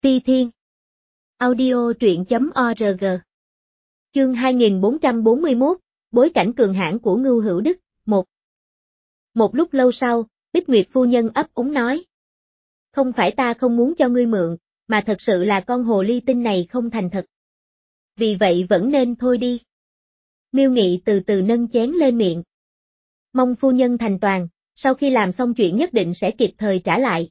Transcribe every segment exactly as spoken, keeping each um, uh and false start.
Ti Thiên. Audio truyện chấm org. Chương hai nghìn bốn trăm bốn mươi mốt, bối cảnh cường hãn của Ngưu Hữu Đức, một. Một lúc lâu sau, Bích Nguyệt phu nhân ấp úng nói. Không phải ta không muốn cho ngươi mượn, mà thật sự là con hồ ly tinh này không thành thật. Vì vậy vẫn nên thôi đi. Miêu Nghị từ từ nâng chén lên miệng. Mong phu nhân thành toàn, sau khi làm xong chuyện nhất định sẽ kịp thời trả lại.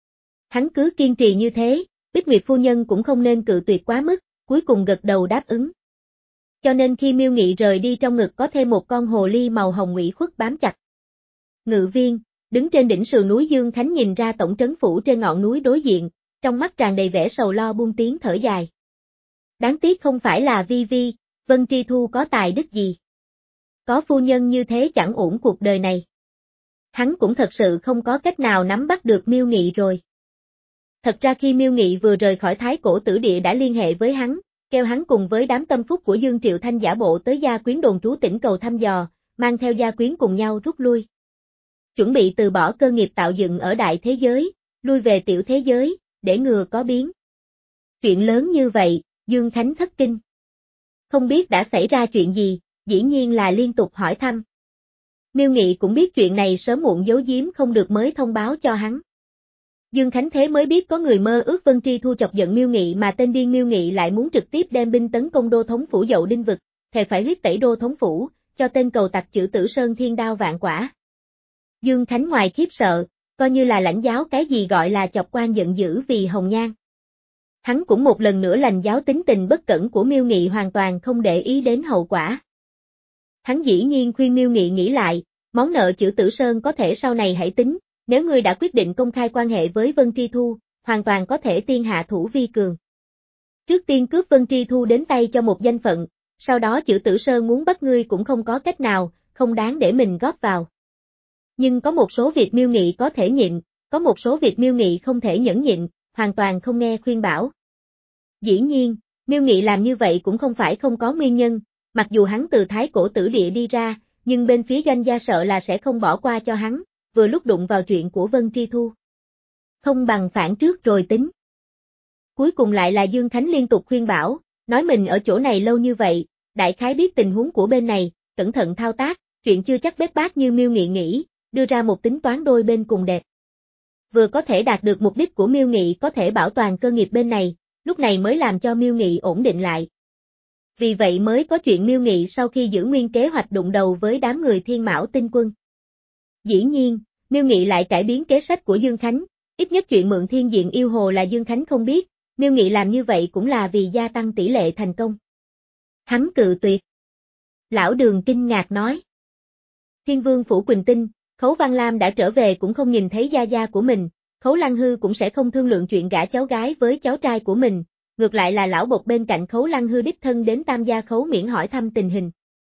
Hắn cứ kiên trì như thế, Bích Nguyệt phu nhân cũng không nên cự tuyệt quá mức, cuối cùng gật đầu đáp ứng. Cho nên khi Miêu Nghị rời đi trong ngực có thêm một con hồ ly màu hồng ủy khuất bám chặt. Ngự viên, đứng trên đỉnh sườn núi Dương Khánh nhìn ra tổng trấn phủ trên ngọn núi đối diện, trong mắt tràn đầy vẻ sầu lo buông tiếng thở dài. Đáng tiếc không phải là Vi Vi, Vân Tri Thu có tài đức gì. Có phu nhân như thế chẳng ổn cuộc đời này. Hắn cũng thật sự không có cách nào nắm bắt được Miêu Nghị rồi. Thật ra khi Miêu Nghị vừa rời khỏi Thái Cổ Tử Địa đã liên hệ với hắn, kêu hắn cùng với đám tâm phúc của Dương Triệu Thanh giả bộ tới gia quyến đồn trú tỉnh cầu thăm dò, mang theo gia quyến cùng nhau rút lui. Chuẩn bị từ bỏ cơ nghiệp tạo dựng ở đại thế giới, lui về tiểu thế giới, để ngừa có biến. Chuyện lớn như vậy, Dương Khánh thất kinh. Không biết đã xảy ra chuyện gì, dĩ nhiên là liên tục hỏi thăm. Miêu Nghị cũng biết chuyện này sớm muộn giấu giếm không được mới thông báo cho hắn. Dương Khánh thế mới biết có người mơ ước Vân Tri Thu chọc giận Miêu Nghị mà tên điên Miêu Nghị lại muốn trực tiếp đem binh tấn công đô thống phủ Dậu Đinh vực, thề phải huyết tẩy đô thống phủ, cho tên cầu tặc chữ Tử Sơn thiên đao vạn quả. Dương Khánh ngoài khiếp sợ, coi như là lãnh giáo cái gì gọi là chọc quan giận dữ vì hồng nhan. Hắn cũng một lần nữa lãnh giáo tính tình bất cẩn của Miêu Nghị hoàn toàn không để ý đến hậu quả. Hắn dĩ nhiên khuyên Miêu Nghị nghĩ lại, món nợ chữ Tử Sơn có thể sau này hãy tính, nếu ngươi đã quyết định công khai quan hệ với Vân Tri Thu, hoàn toàn có thể tiên hạ thủ vi cường. Trước tiên cướp Vân Tri Thu đến tay cho một danh phận, sau đó chữ Tử Sơn muốn bắt ngươi cũng không có cách nào, không đáng để mình góp vào. Nhưng có một số việc Miêu Nghị có thể nhịn, có một số việc Miêu Nghị không thể nhẫn nhịn, hoàn toàn không nghe khuyên bảo. Dĩ nhiên, Miêu Nghị làm như vậy cũng không phải không có nguyên nhân, mặc dù hắn từ Thái Cổ Tử Địa đi ra, nhưng bên phía Doanh gia sợ là sẽ không bỏ qua cho hắn, vừa lúc đụng vào chuyện của Vân Tri Thu. Không bằng phản trước rồi tính. Cuối cùng lại là Dương Khánh liên tục khuyên bảo, nói mình ở chỗ này lâu như vậy, đại khái biết tình huống của bên này, cẩn thận thao tác, chuyện chưa chắc bết bát như Miêu Nghị nghĩ, đưa ra một tính toán đôi bên cùng đẹp. Vừa có thể đạt được mục đích của Miêu Nghị có thể bảo toàn cơ nghiệp bên này, lúc này mới làm cho Miêu Nghị ổn định lại. Vì vậy mới có chuyện Miêu Nghị sau khi giữ nguyên kế hoạch đụng đầu với đám người Thiên Mão Tinh Quân. Dĩ nhiên, Miêu Nghị lại cải biến kế sách của Dương Khánh, ít nhất chuyện mượn thiên diện yêu hồ là Dương Khánh không biết, Miêu Nghị làm như vậy cũng là vì gia tăng tỷ lệ thành công. Hắn cự tuyệt. Lão Đường kinh ngạc nói. Thiên Vương Phủ Quỳnh Tinh, Khấu Văn Lam đã trở về cũng không nhìn thấy gia gia của mình, Khấu Lăng Hư cũng sẽ không thương lượng chuyện gả cháu gái với cháu trai của mình, ngược lại là lão bộc bên cạnh Khấu Lăng Hư đích thân đến Tam gia Khấu Miễn hỏi thăm tình hình.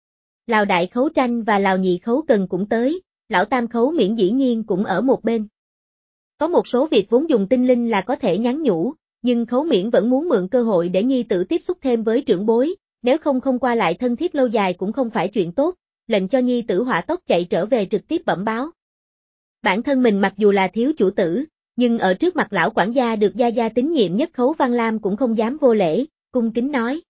Lào Đại Khấu Tranh và Lào Nhị Khấu Cần cũng tới, lão Tam Khấu Miễn dĩ nhiên cũng ở một bên. Có một số việc vốn dùng tinh linh là có thể nhắn nhủ, nhưng Khấu Miễn vẫn muốn mượn cơ hội để nhi tử tiếp xúc thêm với trưởng bối, nếu không không qua lại thân thiết lâu dài cũng không phải chuyện tốt, lệnh cho nhi tử hỏa tốc chạy trở về trực tiếp bẩm báo. Bản thân mình mặc dù là thiếu chủ tử, nhưng ở trước mặt lão quản gia được gia gia tín nhiệm nhất Khấu Văn Lam cũng không dám vô lễ, cung kính nói.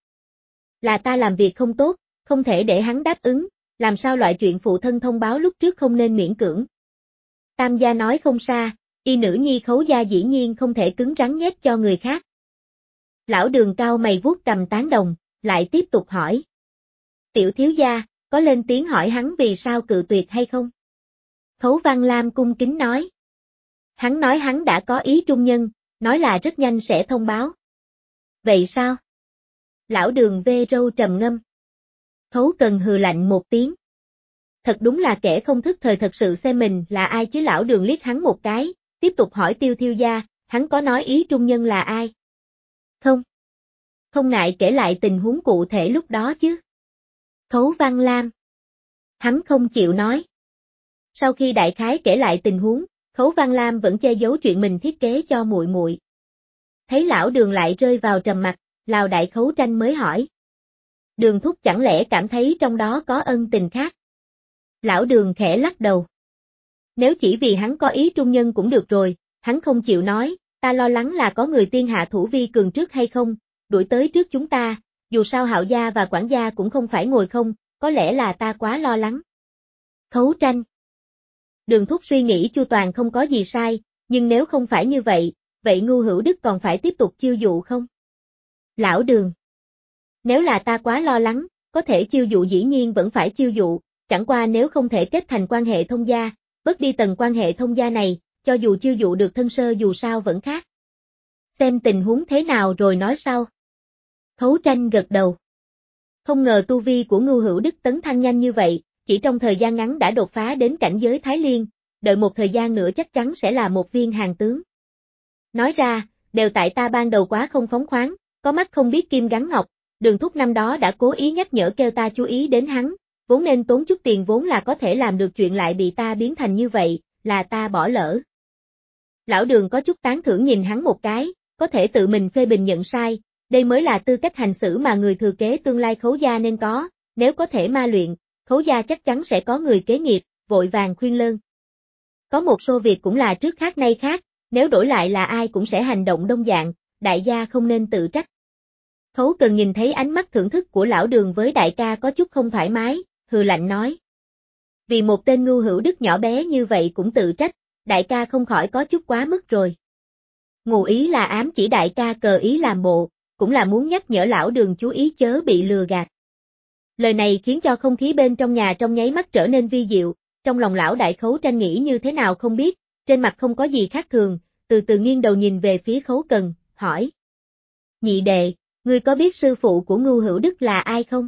Là ta làm việc không tốt, không thể để hắn đáp ứng, làm sao loại chuyện phụ thân thông báo lúc trước không nên miễn cưỡng. Tam gia nói không xa, y nữ nhi Khấu gia dĩ nhiên không thể cứng rắn nhét cho người khác. Lão Đường cao mày vuốt cầm tán đồng, lại tiếp tục hỏi. Tiểu thiếu gia, có lên tiếng hỏi hắn vì sao cự tuyệt hay không? Khấu Văn Lam cung kính nói. Hắn nói hắn đã có ý trung nhân, nói là rất nhanh sẽ thông báo. Vậy sao? Lão Đường vê râu trầm ngâm. Khấu Cần hừ lạnh một tiếng. Thật đúng là kẻ không thức thời thật sự xem mình là ai chứ. Lão Đường liếc hắn một cái, tiếp tục hỏi Tiêu thiếu gia, hắn có nói ý trung nhân là ai? Không. Không ngại kể lại tình huống cụ thể lúc đó chứ. Khấu Văn Lam. Hắn không chịu nói. Sau khi đại khái kể lại tình huống, Khấu Văn Lam vẫn che giấu chuyện mình thiết kế cho muội muội. Thấy lão Đường lại rơi vào trầm mặc, Lào Đại Khấu Tranh mới hỏi. Đường thúc chẳng lẽ cảm thấy trong đó có ân tình khác? Lão Đường khẽ lắc đầu. Nếu chỉ vì hắn có ý trung nhân cũng được rồi, hắn không chịu nói, ta lo lắng là có người tiên hạ thủ vi cường trước hay không, đuổi tới trước chúng ta, dù sao Hạo gia và quản gia cũng không phải ngồi không, có lẽ là ta quá lo lắng. Khấu Tranh. Đường Thúc suy nghĩ chu toàn không có gì sai, nhưng nếu không phải như vậy, vậy Ngưu Hữu Đức còn phải tiếp tục chiêu dụ không? Lão Đường. Nếu là ta quá lo lắng, có thể chiêu dụ dĩ nhiên vẫn phải chiêu dụ, chẳng qua nếu không thể kết thành quan hệ thông gia, bớt đi tầng quan hệ thông gia này, cho dù chiêu dụ được thân sơ dù sao vẫn khác. Xem tình huống thế nào rồi nói sau. Khấu Tranh gật đầu. Không ngờ tu vi của Ngưu Hữu Đức tấn thăng nhanh như vậy, chỉ trong thời gian ngắn đã đột phá đến cảnh giới Thái Liên, đợi một thời gian nữa chắc chắn sẽ là một viên hàng tướng. Nói ra, đều tại ta ban đầu quá không phóng khoáng, có mắt không biết kim gắn ngọc, Đường Thúc năm đó đã cố ý nhắc nhở kêu ta chú ý đến hắn, vốn nên tốn chút tiền vốn là có thể làm được chuyện lại bị ta biến thành như vậy, là ta bỏ lỡ. Lão Đường có chút tán thưởng nhìn hắn một cái, có thể tự mình phê bình nhận sai, đây mới là tư cách hành xử mà người thừa kế tương lai Khấu gia nên có, nếu có thể ma luyện, Khấu gia chắc chắn sẽ có người kế nghiệp, vội vàng khuyên lơn. Có một số việc cũng là trước khác nay khác, nếu đổi lại là ai cũng sẽ hành động đông dạng, đại gia không nên tự trách. Khấu Cần nhìn thấy ánh mắt thưởng thức của lão Đường với đại ca có chút không thoải mái, hừ lạnh nói. Vì một tên Ngưu Hữu Đức nhỏ bé như vậy cũng tự trách, đại ca không khỏi có chút quá mức rồi. Ngụ ý là ám chỉ đại ca cờ ý làm bộ, cũng là muốn nhắc nhở lão Đường chú ý chớ bị lừa gạt. Lời này khiến cho không khí bên trong nhà trong nháy mắt trở nên vi diệu, trong lòng lão đại Khấu Tranh nghĩ như thế nào không biết, trên mặt không có gì khác thường, từ từ nghiêng đầu nhìn về phía Khấu Cần, hỏi. Nhị đệ, ngươi có biết sư phụ của Ngưu Hữu Đức là ai không?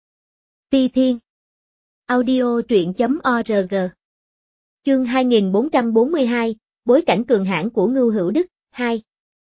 Ti Thiên. Audio truyện chấm org. Chương hai nghìn bốn trăm bốn mươi hai, bối cảnh cường hãn của Ngưu Hữu Đức, hai.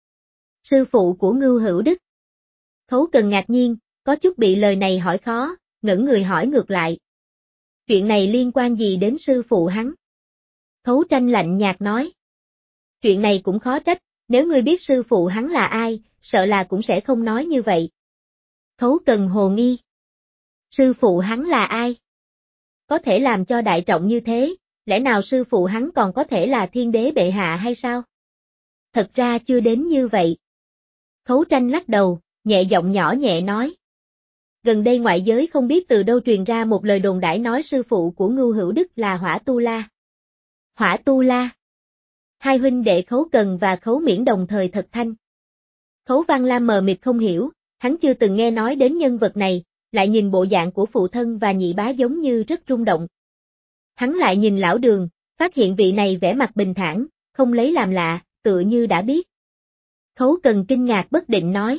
Sư phụ của Ngưu Hữu Đức. Khấu Cần ngạc nhiên, có chút bị lời này hỏi khó, ngẩng người hỏi ngược lại. Chuyện này liên quan gì đến sư phụ hắn? Khấu Tranh lạnh nhạt nói. Chuyện này cũng khó trách, nếu ngươi biết sư phụ hắn là ai, sợ là cũng sẽ không nói như vậy. Khấu Cần hồ nghi. Sư phụ hắn là ai? Có thể làm cho đại trọng như thế, lẽ nào sư phụ hắn còn có thể là thiên đế bệ hạ hay sao? Thật ra chưa đến như vậy. Khấu Tranh lắc đầu, nhẹ giọng nhỏ nhẹ nói. Gần đây ngoại giới không biết từ đâu truyền ra một lời đồn đãi nói sư phụ của Ngưu Hữu Đức là Hỏa Tu La. Hỏa Tu La. Hai huynh đệ Khấu Cần và Khấu Miễn đồng thời thật thanh. Khấu Văn Lam mờ mịt không hiểu, hắn chưa từng nghe nói đến nhân vật này, lại nhìn bộ dạng của phụ thân và nhị bá giống như rất rung động. Hắn lại nhìn lão Đường, phát hiện vị này vẻ mặt bình thản, không lấy làm lạ, tựa như đã biết. Khấu Cần kinh ngạc bất định nói.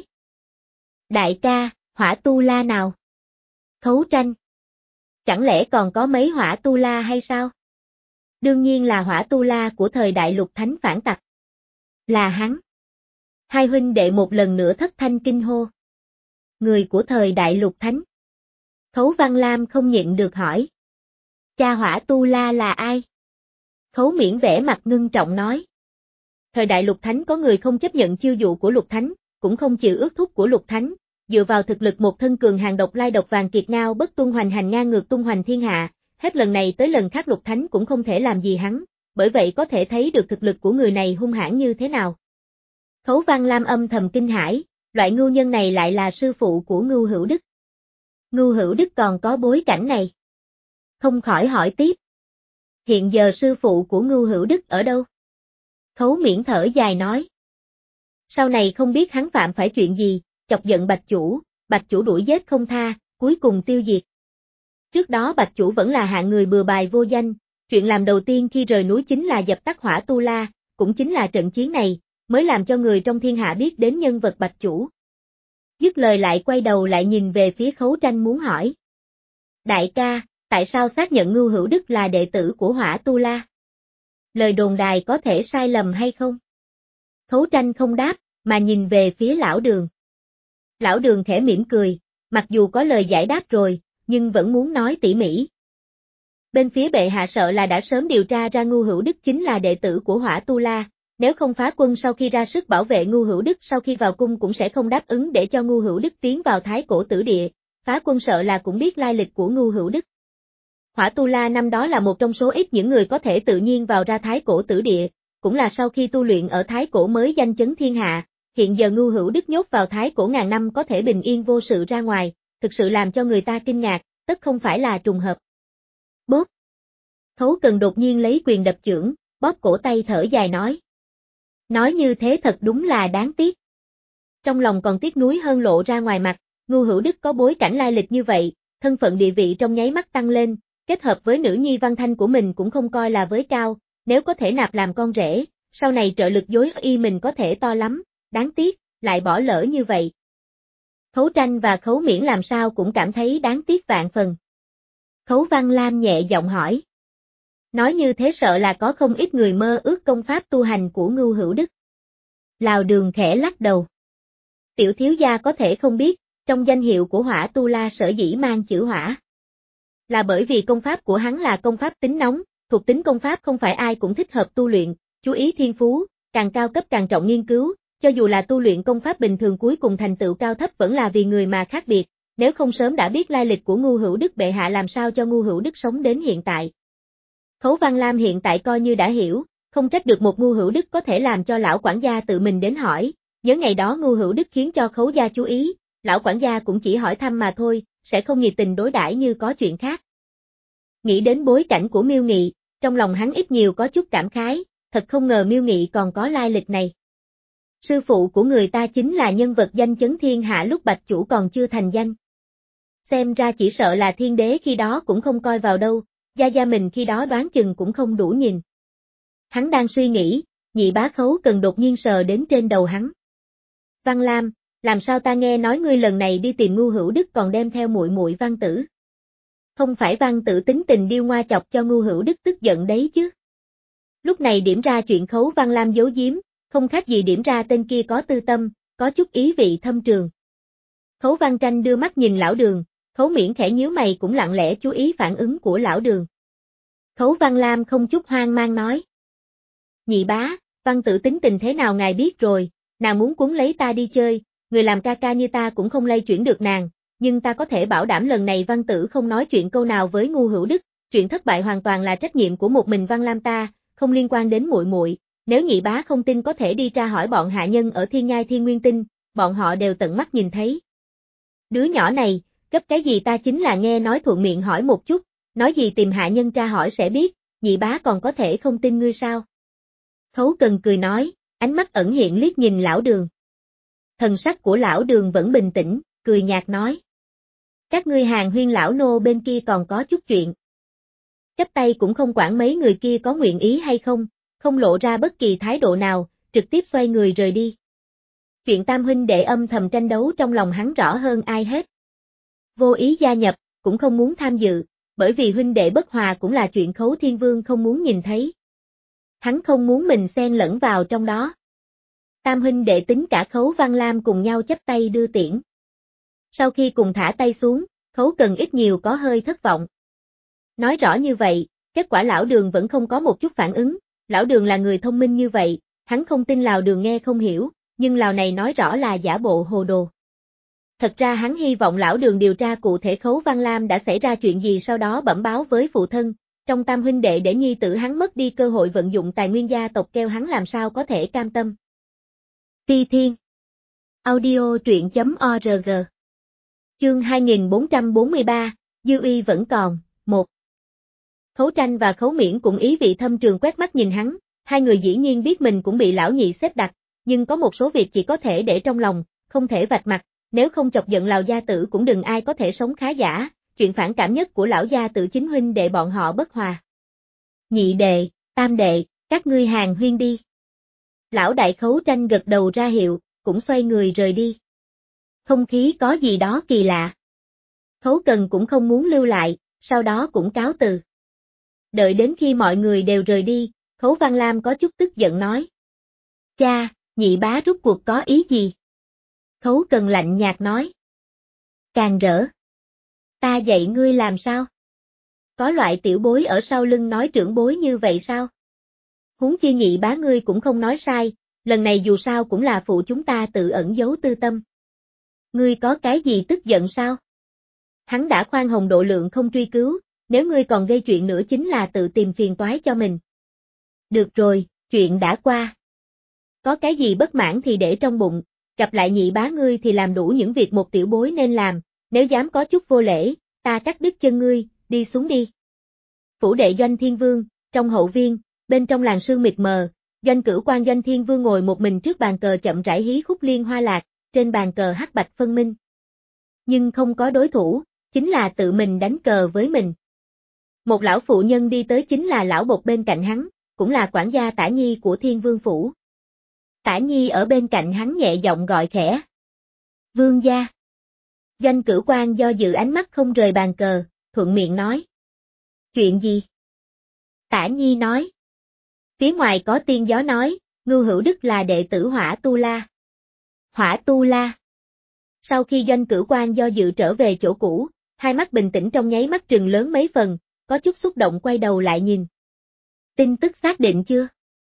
Đại ca, Hỏa Tu La nào? Khấu Tranh. Chẳng lẽ còn có mấy Hỏa Tu La hay sao? Đương nhiên là Hỏa Tu La của thời đại Lục Thánh phản tặc. Là hắn. Hai huynh đệ một lần nữa thất thanh kinh hô. Người của thời đại Lục Thánh. Khấu Văn Lam không nhịn được hỏi. Cha Hỏa Tu La là ai? Khấu Miễn vẻ mặt ngưng trọng nói. Thời đại Lục Thánh có người không chấp nhận chiêu dụ của Lục Thánh, cũng không chịu ước thúc của Lục Thánh, dựa vào thực lực một thân cường hàng độc lai độc vàng kiệt ngao bất tuân hoành hành ngang ngược tung hoành thiên hạ, hết lần này tới lần khác Lục Thánh cũng không thể làm gì hắn, bởi vậy có thể thấy được thực lực của người này hung hãn như thế nào. Khấu Văn Lam âm thầm kinh hãi, loại ngưu nhân này lại là sư phụ của Ngưu Hữu Đức. Ngưu Hữu Đức còn có bối cảnh này. Không khỏi hỏi tiếp. Hiện giờ sư phụ của Ngưu Hữu Đức ở đâu? Khấu Miễn thở dài nói. Sau này không biết hắn phạm phải chuyện gì, chọc giận Bạch Chủ, Bạch Chủ đuổi giết không tha, cuối cùng tiêu diệt. Trước đó Bạch Chủ vẫn là hạng người bừa bài vô danh, chuyện làm đầu tiên khi rời núi chính là dập tắt Hỏa Tu La, cũng chính là trận chiến này, mới làm cho người trong thiên hạ biết đến nhân vật Bạch Chủ. Dứt lời lại quay đầu lại nhìn về phía Khấu Tranh muốn hỏi. Đại ca, tại sao xác nhận Ngưu Hữu Đức là đệ tử của Hỏa Tu La? Lời đồn đài có thể sai lầm hay không? Khấu Tranh không đáp, mà nhìn về phía lão Đường. Lão Đường khẽ mỉm cười, mặc dù có lời giải đáp rồi, nhưng vẫn muốn nói tỉ mỉ. Bên phía bệ hạ sợ là đã sớm điều tra ra Ngưu Hữu Đức chính là đệ tử của Hỏa Tu La, nếu không phá quân sau khi ra sức bảo vệ Ngưu Hữu Đức sau khi vào cung cũng sẽ không đáp ứng để cho Ngưu Hữu Đức tiến vào Thái Cổ Tử Địa, phá quân sợ là cũng biết lai lịch của Ngưu Hữu Đức. Hỏa Tu La năm đó là một trong số ít những người có thể tự nhiên vào ra Thái Cổ Tử Địa, cũng là sau khi tu luyện ở Thái Cổ mới danh chấn thiên hạ, hiện giờ Ngưu Hữu Đức nhốt vào Thái Cổ ngàn năm có thể bình yên vô sự ra ngoài, thực sự làm cho người ta kinh ngạc, tất không phải là trùng hợp. Bóp! Khấu Cần đột nhiên lấy quyền đập chưởng, bóp cổ tay thở dài nói. Nói như thế thật đúng là đáng tiếc. Trong lòng còn tiếc nuối hơn lộ ra ngoài mặt, Ngưu Hữu Đức có bối cảnh lai lịch như vậy, thân phận địa vị trong nháy mắt tăng lên, kết hợp với nữ nhi Văn Thanh của mình cũng không coi là với cao, nếu có thể nạp làm con rể, sau này trợ lực dối y mình có thể to lắm, đáng tiếc, lại bỏ lỡ như vậy. Khấu Tranh và Khấu Miễn làm sao cũng cảm thấy đáng tiếc vạn phần. Khấu Văn Lam nhẹ giọng hỏi. Nói như thế sợ là có không ít người mơ ước công pháp tu hành của Ngưu Hữu Đức. Lào Đường khẽ lắc đầu. Tiểu thiếu gia có thể không biết, trong danh hiệu của Hỏa Tu La sở dĩ mang chữ hỏa. Là bởi vì công pháp của hắn là công pháp tính nóng, thuộc tính công pháp không phải ai cũng thích hợp tu luyện, chú ý thiên phú, càng cao cấp càng trọng nghiên cứu, cho dù là tu luyện công pháp bình thường cuối cùng thành tựu cao thấp vẫn là vì người mà khác biệt, nếu không sớm đã biết lai lịch của Ngưu Hữu Đức bệ hạ làm sao cho Ngưu Hữu Đức sống đến hiện tại. Khấu Văn Lam hiện tại coi như đã hiểu, không trách được một Ngưu Hữu Đức có thể làm cho lão quản gia tự mình đến hỏi, nhớ ngày đó Ngưu Hữu Đức khiến cho Khấu gia chú ý, lão quản gia cũng chỉ hỏi thăm mà thôi, sẽ không nhiệt tình đối đãi như có chuyện khác. Nghĩ đến bối cảnh của Miêu Nghị, trong lòng hắn ít nhiều có chút cảm khái, thật không ngờ Miêu Nghị còn có lai lịch này. Sư phụ của người ta chính là nhân vật danh chấn thiên hạ lúc Bạch Chủ còn chưa thành danh. Xem ra chỉ sợ là thiên đế khi đó cũng không coi vào đâu, gia gia mình khi đó đoán chừng cũng không đủ nhìn. Hắn đang suy nghĩ, nhị bá Khấu Cần đột nhiên sờ đến trên đầu hắn. Văn Lam, làm sao ta nghe nói ngươi lần này đi tìm Ngưu Hữu Đức còn đem theo muội muội Văn Tử? Không phải Văn Tử tính tình điêu ngoa chọc cho Ngưu Hữu Đức tức giận đấy chứ? Lúc này điểm ra chuyện Khấu Văn Lam giấu giếm, không khác gì điểm ra tên kia có tư tâm, có chút ý vị thâm trường. Khấu Văn Tranh đưa mắt nhìn lão Đường, Khấu Miễn khẽ nhíu mày cũng lặng lẽ chú ý phản ứng của lão Đường. Khấu Văn Lam không chút hoang mang nói. Nhị bá, Văn Tử tính tình thế nào ngài biết rồi, nàng muốn cuốn lấy ta đi chơi, người làm ca ca như ta cũng không lay chuyển được nàng, nhưng ta có thể bảo đảm lần này Văn Tử không nói chuyện câu nào với Ngưu Hữu Đức, chuyện thất bại hoàn toàn là trách nhiệm của một mình Văn Lam ta, không liên quan đến muội muội. Nếu nhị bá không tin có thể đi tra hỏi bọn hạ nhân ở Thiên Nhai Thiên Nguyên Tinh, bọn họ đều tận mắt nhìn thấy. Đứa nhỏ này, gấp cái gì ta chính là nghe nói thuận miệng hỏi một chút, nói gì tìm hạ nhân tra hỏi sẽ biết, nhị bá còn có thể không tin ngươi sao? Khấu Cần cười nói, ánh mắt ẩn hiện liếc nhìn lão Đường. Thần sắc của lão Đường vẫn bình tĩnh, cười nhạt nói. Các ngươi hàng huyên lão nô bên kia còn có chút chuyện. Chắp tay cũng không quản mấy người kia có nguyện ý hay không, không lộ ra bất kỳ thái độ nào, trực tiếp xoay người rời đi. Chuyện tam huynh đệ âm thầm tranh đấu trong lòng hắn rõ hơn ai hết. Vô ý gia nhập, cũng không muốn tham dự, bởi vì huynh đệ bất hòa cũng là chuyện Khấu Thiên Vương không muốn nhìn thấy. Hắn không muốn mình xen lẫn vào trong đó. Tam huynh đệ tính cả Khấu Văn Lam cùng nhau chắp tay đưa tiễn. Sau khi cùng thả tay xuống, Khấu Cần ít nhiều có hơi thất vọng. Nói rõ như vậy, kết quả lão Đường vẫn không có một chút phản ứng, lão Đường là người thông minh như vậy, hắn không tin lão Đường nghe không hiểu, nhưng lão này nói rõ là giả bộ hồ đồ. Thật ra hắn hy vọng lão Đường điều tra cụ thể Khấu Văn Lam đã xảy ra chuyện gì sau đó bẩm báo với phụ thân, trong tam huynh đệ để nhi tử hắn mất đi cơ hội vận dụng tài nguyên gia tộc kêu hắn làm sao có thể cam tâm. Ti Thiên Audio truyện chấm org Chương hai nghìn bốn trăm bốn mươi ba, Dư Uy vẫn còn, một. Khấu Tranh và Khấu Miễn cũng ý vị thâm trường quét mắt nhìn hắn, hai người dĩ nhiên biết mình cũng bị lão nhị xếp đặt, nhưng có một số việc chỉ có thể để trong lòng, không thể vạch mặt, nếu không chọc giận lão gia tử cũng đừng ai có thể sống khá giả, chuyện phản cảm nhất của lão gia tử chính huynh đệ bọn họ bất hòa. Nhị đệ, tam đệ, các ngươi hàng huyên đi. Lão đại Khấu Tranh gật đầu ra hiệu, cũng xoay người rời đi. Không khí có gì đó kỳ lạ. Khấu Cần cũng không muốn lưu lại, sau đó cũng cáo từ. Đợi đến khi mọi người đều rời đi, Khấu Văn Lam có chút tức giận nói. Cha, nhị bá rút cuộc có ý gì? Khấu Cần lạnh nhạt nói. Càng rỡ. Ta dạy ngươi làm sao? Có loại tiểu bối ở sau lưng nói trưởng bối như vậy sao? Huống chi nhị bá ngươi cũng không nói sai, lần này dù sao cũng là phụ chúng ta tự ẩn giấu tư tâm. Ngươi có cái gì tức giận sao? Hắn đã khoan hồng độ lượng không truy cứu, nếu ngươi còn gây chuyện nữa chính là tự tìm phiền toái cho mình. Được rồi, Chuyện đã qua. Có cái gì bất mãn thì để trong bụng, gặp lại nhị bá ngươi thì làm đủ những việc một tiểu bối nên làm, nếu dám có chút vô lễ, ta cắt đứt chân ngươi, đi xuống đi. Phủ đệ Doanh Thiên Vương, trong hậu viên, bên trong làng sương mịt mờ, Doanh Cửu Quan Doanh Thiên Vương ngồi một mình trước bàn cờ chậm rãi hí khúc liên hoa lạc, trên bàn cờ hắc bạch phân minh. Nhưng không có đối thủ, chính là tự mình đánh cờ với mình. Một lão phụ nhân đi tới chính là lão bộc bên cạnh hắn, cũng là quản gia Tả Nhi của Thiên Vương Phủ. Tả Nhi ở bên cạnh hắn nhẹ giọng gọi khẽ. Vương gia. Doanh Cửu Quan do dự ánh mắt không rời bàn cờ, thuận miệng nói. Chuyện gì? Tả Nhi nói. Phía ngoài có tiên gió nói, Ngưu Hữu Đức là đệ tử Hỏa Tu La. Hỏa Tu La. Sau khi Doanh Cửu Quan do dự trở về chỗ cũ, hai mắt bình tĩnh trong nháy mắt trừng lớn mấy phần, có chút xúc động quay đầu lại nhìn. Tin tức xác định chưa?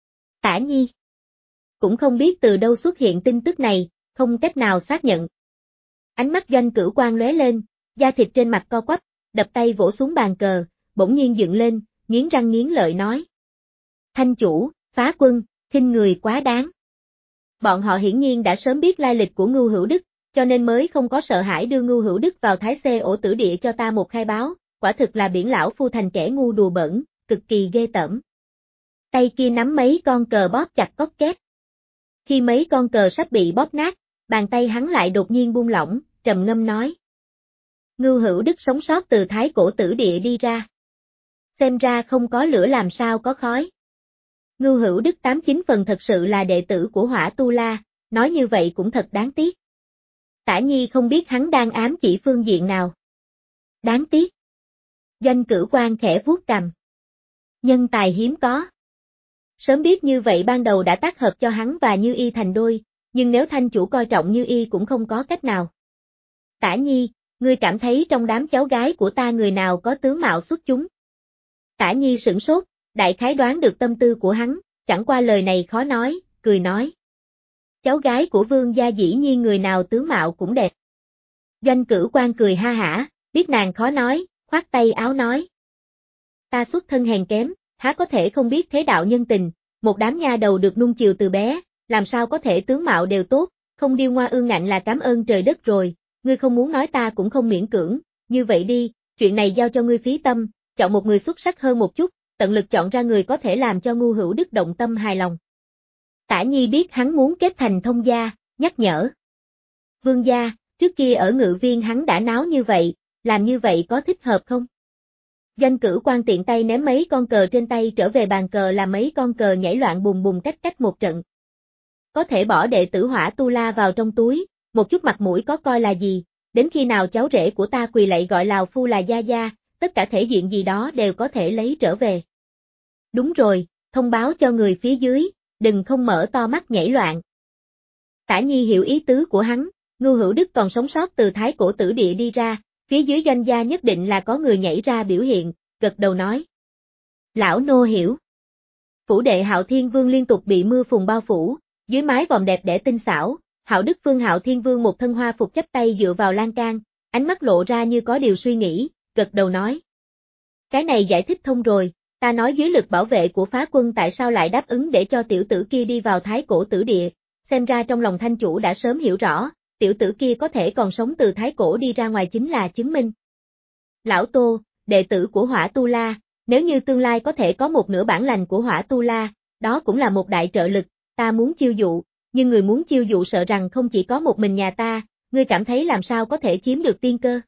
Tả Nhi. Cũng không biết từ đâu xuất hiện tin tức này, không cách nào xác nhận. Ánh mắt Doanh Cửu Quan lóe lên, da thịt trên mặt co quắp, đập tay vỗ xuống bàn cờ, bỗng nhiên dựng lên, nghiến răng nghiến lợi nói. Thanh chủ, phá quân, khinh người quá đáng. Bọn họ hiển nhiên đã sớm biết lai lịch của Ngưu Hữu Đức, cho nên mới không có sợ hãi đưa Ngưu Hữu Đức vào thái xê ổ tử địa cho ta một khai báo, quả thực là biển lão phu thành kẻ ngu đùa bẩn, cực kỳ ghê tởm. Tay kia nắm mấy con cờ bóp chặt cốc két. Khi mấy con cờ sắp bị bóp nát, bàn tay hắn lại đột nhiên buông lỏng, trầm ngâm nói. Ngưu Hữu Đức sống sót từ thái cổ tử địa đi ra. Xem ra không có lửa làm sao có khói. Ngưu Hữu Đức tám chín phần thật sự là đệ tử của Hỏa Tu La, nói như vậy cũng thật đáng tiếc. Tả Nhi không biết hắn đang ám chỉ phương diện nào. Đáng tiếc. Doanh Cửu Quan khẽ vuốt cằm. Nhân tài hiếm có. Sớm biết như vậy ban đầu đã tác hợp cho hắn và Như Y thành đôi, nhưng nếu thanh chủ coi trọng Như Y cũng không có cách nào. Tả Nhi, ngươi cảm thấy trong đám cháu gái của ta người nào có tướng mạo xuất chúng? Tả Nhi sửng sốt, đại khái đoán được tâm tư của hắn, chẳng qua lời này khó nói, cười nói. Cháu gái của vương gia dĩ nhiên người nào tướng mạo cũng đẹp. Doanh Cửu Quan cười ha hả, biết nàng khó nói, khoát tay áo nói. Ta xuất thân hèn kém, há có thể không biết thế đạo nhân tình, một đám nha đầu được nuông chiều từ bé, làm sao có thể tướng mạo đều tốt, không điêu ngoa ương ngạnh là cảm ơn trời đất rồi, ngươi không muốn nói ta cũng không miễn cưỡng, như vậy đi, chuyện này giao cho ngươi phí tâm, chọn một người xuất sắc hơn một chút, tận lực chọn ra người có thể làm cho Ngưu Hữu Đức động tâm hài lòng. Tả Nhi biết hắn muốn kết thành thông gia, nhắc nhở. Vương gia, trước kia ở ngự viên hắn đã náo như vậy, làm như vậy có thích hợp không? Doanh Cửu Quan tiện tay ném mấy con cờ trên tay trở về bàn cờ làm mấy con cờ nhảy loạn bùm bùm cách cách một trận. Có thể bỏ đệ tử Hỏa Tu La vào trong túi, một chút mặt mũi có coi là gì, đến khi nào cháu rể của ta quỳ lạy gọi Lào Phu là gia gia, tất cả thể diện gì đó đều có thể lấy trở về. Đúng rồi, thông báo cho người phía dưới, đừng không mở to mắt nhảy loạn. Tả Nhi hiểu ý tứ của hắn, Ngưu Hữu Đức còn sống sót từ thái cổ tử địa đi ra, phía dưới Doanh gia nhất định là có người nhảy ra biểu hiện, gật đầu nói. Lão nô hiểu. Phủ đệ Hạo Thiên Vương liên tục bị mưa phùn bao phủ, dưới mái vòm đẹp đẽ tinh xảo, Hạo Đức Vương Hạo Thiên Vương một thân hoa phục chắp tay dựa vào lan can, ánh mắt lộ ra như có điều suy nghĩ, gật đầu nói. Cái này giải thích thông rồi, ta nói dưới lực bảo vệ của phá quân tại sao lại đáp ứng để cho tiểu tử kia đi vào thái cổ tử địa, xem ra trong lòng thanh chủ đã sớm hiểu rõ, tiểu tử kia có thể còn sống từ thái cổ đi ra ngoài chính là chứng minh. Lão Tô, đệ tử của Hỏa Tu La, nếu như tương lai có thể có một nửa bản lành của Hỏa Tu La, đó cũng là một đại trợ lực, ta muốn chiêu dụ, nhưng người muốn chiêu dụ sợ rằng không chỉ có một mình nhà ta, ngươi cảm thấy làm sao có thể chiếm được tiên cơ.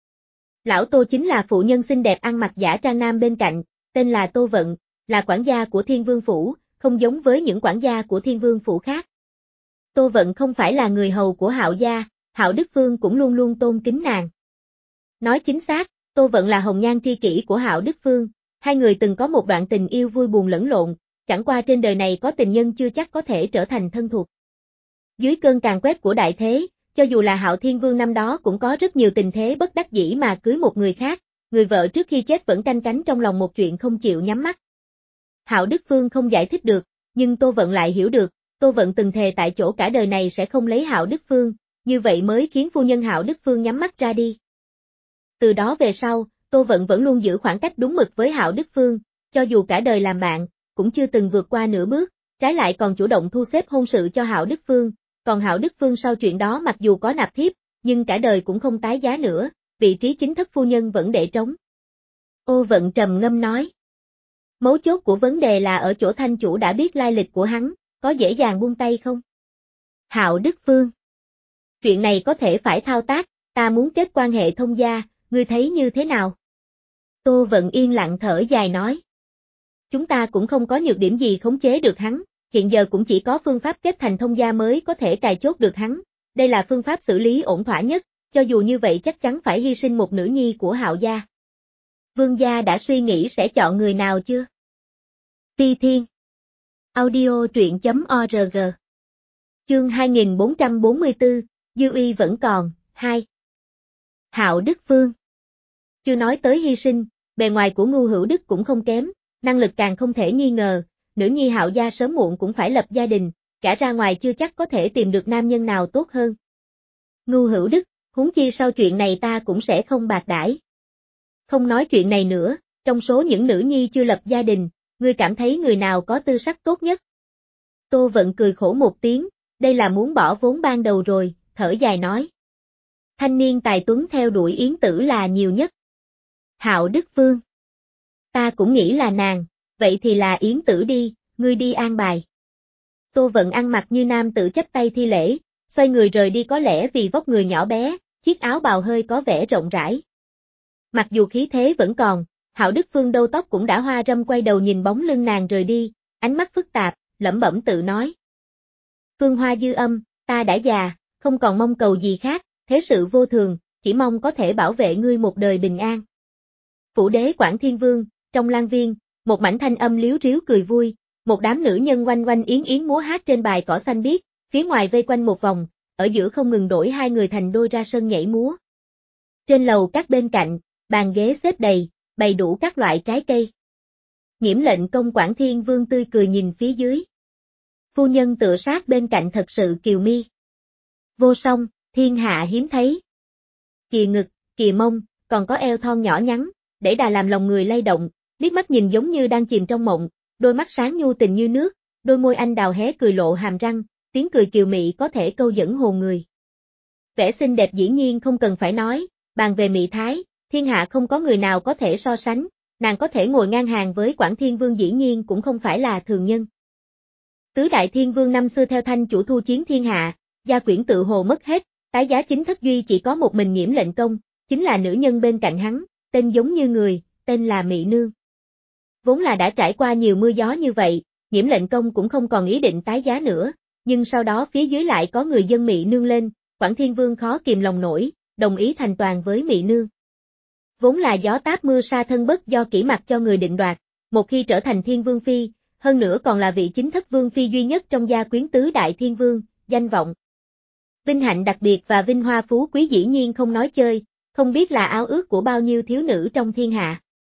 Lão Tô chính là phụ nhân xinh đẹp ăn mặc giả trang nam bên cạnh, tên là Tô Vận, là quản gia của Thiên Vương Phủ, không giống với những quản gia của Thiên Vương Phủ khác. Tô Vận không phải là người hầu của Hạo gia, Hạo Đức Vương cũng luôn luôn tôn kính nàng. Nói chính xác, Tô Vận là hồng nhan tri kỷ của Hạo Đức Vương, hai người từng có một đoạn tình yêu vui buồn lẫn lộn, chẳng qua trên đời này có tình nhân chưa chắc có thể trở thành thân thuộc. Dưới cơn càn quét của đại thế, cho dù là Hạo Thiên Vương năm đó cũng có rất nhiều tình thế bất đắc dĩ mà cưới một người khác, người vợ trước khi chết vẫn canh cánh trong lòng một chuyện không chịu nhắm mắt. Hạo Đức Vương không giải thích được, nhưng Tô Vận lại hiểu được, Tô Vận từng thề tại chỗ cả đời này sẽ không lấy Hạo Đức Vương, như vậy mới khiến phu nhân Hạo Đức Vương nhắm mắt ra đi. Từ đó về sau, Tô Vận vẫn luôn giữ khoảng cách đúng mực với Hạo Đức Vương, cho dù cả đời làm bạn, cũng chưa từng vượt qua nửa bước, trái lại còn chủ động thu xếp hôn sự cho Hạo Đức Phương, còn Hạo Đức Phương sau chuyện đó mặc dù có nạp thiếp, nhưng cả đời cũng không tái giá nữa, vị trí chính thất phu nhân vẫn để trống. Ô Vận trầm ngâm nói. Mấu chốt của vấn đề là ở chỗ thanh chủ đã biết lai lịch của hắn, có dễ dàng buông tay không? Hạo Đức Phương. Chuyện này có thể phải thao tác, ta muốn kết quan hệ thông gia, ngươi thấy như thế nào? Tô Vận yên lặng thở dài nói. Chúng ta cũng không có nhược điểm gì khống chế được hắn, hiện giờ cũng chỉ có phương pháp kết thành thông gia mới có thể cài chốt được hắn, đây là phương pháp xử lý ổn thỏa nhất, cho dù như vậy chắc chắn phải hy sinh một nữ nhi của Hạo gia. Vương gia đã suy nghĩ sẽ chọn người nào chưa? Phi Thiên. Audio truyện chấm org. Chương hai nghìn bốn trăm bốn mươi tư, dư uy vẫn còn, hai. Hạo Đức Phương. Chưa nói tới hy sinh, bề ngoài của Ngưu Hữu Đức cũng không kém, năng lực càng không thể nghi ngờ, nữ nhi Hạo gia sớm muộn cũng phải lập gia đình, cả ra ngoài chưa chắc có thể tìm được nam nhân nào tốt hơn. Ngưu Hữu Đức, huống chi sau chuyện này ta cũng sẽ không bạc đãi. Không nói chuyện này nữa, trong số những nữ nhi chưa lập gia đình, ngươi cảm thấy người nào có tư sắc tốt nhất? Tô Vận cười khổ một tiếng, đây là muốn bỏ vốn ban đầu rồi, thở dài nói. Thanh niên tài tuấn theo đuổi Yến Tử là nhiều nhất. Hạo Đức Phương. Ta cũng nghĩ là nàng, vậy thì là Yến Tử đi, ngươi đi an bài. Tô Vận ăn mặc như nam tử chắp tay thi lễ, xoay người rời đi có lẽ vì vóc người nhỏ bé, chiếc áo bào hơi có vẻ rộng rãi. Mặc dù khí thế vẫn còn, Hạo Đức Phương đầu tóc cũng đã hoa râm quay đầu nhìn bóng lưng nàng rời đi, ánh mắt phức tạp, lẩm bẩm tự nói. Phương Hoa dư âm, ta đã già, không còn mong cầu gì khác, thế sự vô thường, chỉ mong có thể bảo vệ ngươi một đời bình an. Phủ đế Quảng Thiên Vương, trong lang viên, một mảnh thanh âm líu ríu cười vui, một đám nữ nhân quanh quanh yến yến múa hát trên bài cỏ xanh biếc, phía ngoài vây quanh một vòng, ở giữa không ngừng đổi hai người thành đôi ra sân nhảy múa. Trên lầu các bên cạnh, bàn ghế xếp đầy, bày đủ các loại trái cây. Nghiễm lệnh công Quảng Thiên Vương tươi cười nhìn phía dưới. Phu nhân tựa sát bên cạnh thật sự kiều mi. Vô song, thiên hạ hiếm thấy. Kìa ngực, kìa mông, còn có eo thon nhỏ nhắn, để đà làm lòng người lay động, liếc mắt nhìn giống như đang chìm trong mộng, đôi mắt sáng nhu tình như nước, đôi môi anh đào hé cười lộ hàm răng, tiếng cười kiều mị có thể câu dẫn hồn người. Vẻ xinh đẹp dĩ nhiên không cần phải nói, bàn về mị thái, thiên hạ không có người nào có thể so sánh, nàng có thể ngồi ngang hàng với Quảng Thiên Vương dĩ nhiên cũng không phải là thường nhân. Tứ đại thiên vương năm xưa theo thanh chủ thu chiến thiên hạ, gia quyển tự hồ mất hết, tái giá chính thất duy chỉ có một mình Nghiễm lệnh công, chính là nữ nhân bên cạnh hắn, tên giống như người, tên là Mị Nương. Vốn là đã trải qua nhiều mưa gió như vậy, Nghiễm lệnh công cũng không còn ý định tái giá nữa, nhưng sau đó phía dưới lại có người dân Mị Nương lên, Quảng Thiên Vương khó kìm lòng nổi, đồng ý thành toàn với Mị Nương. Vốn là gió táp mưa sa thân bất do kỹ mặt cho người định đoạt, một khi trở thành Thiên Vương Phi, hơn nữa còn là vị chính thất Vương Phi duy nhất trong gia quyến tứ đại Thiên Vương, danh vọng. Vinh hạnh đặc biệt và vinh hoa phú quý dĩ nhiên không nói chơi, không biết là ao ước của bao nhiêu thiếu nữ trong thiên hạ.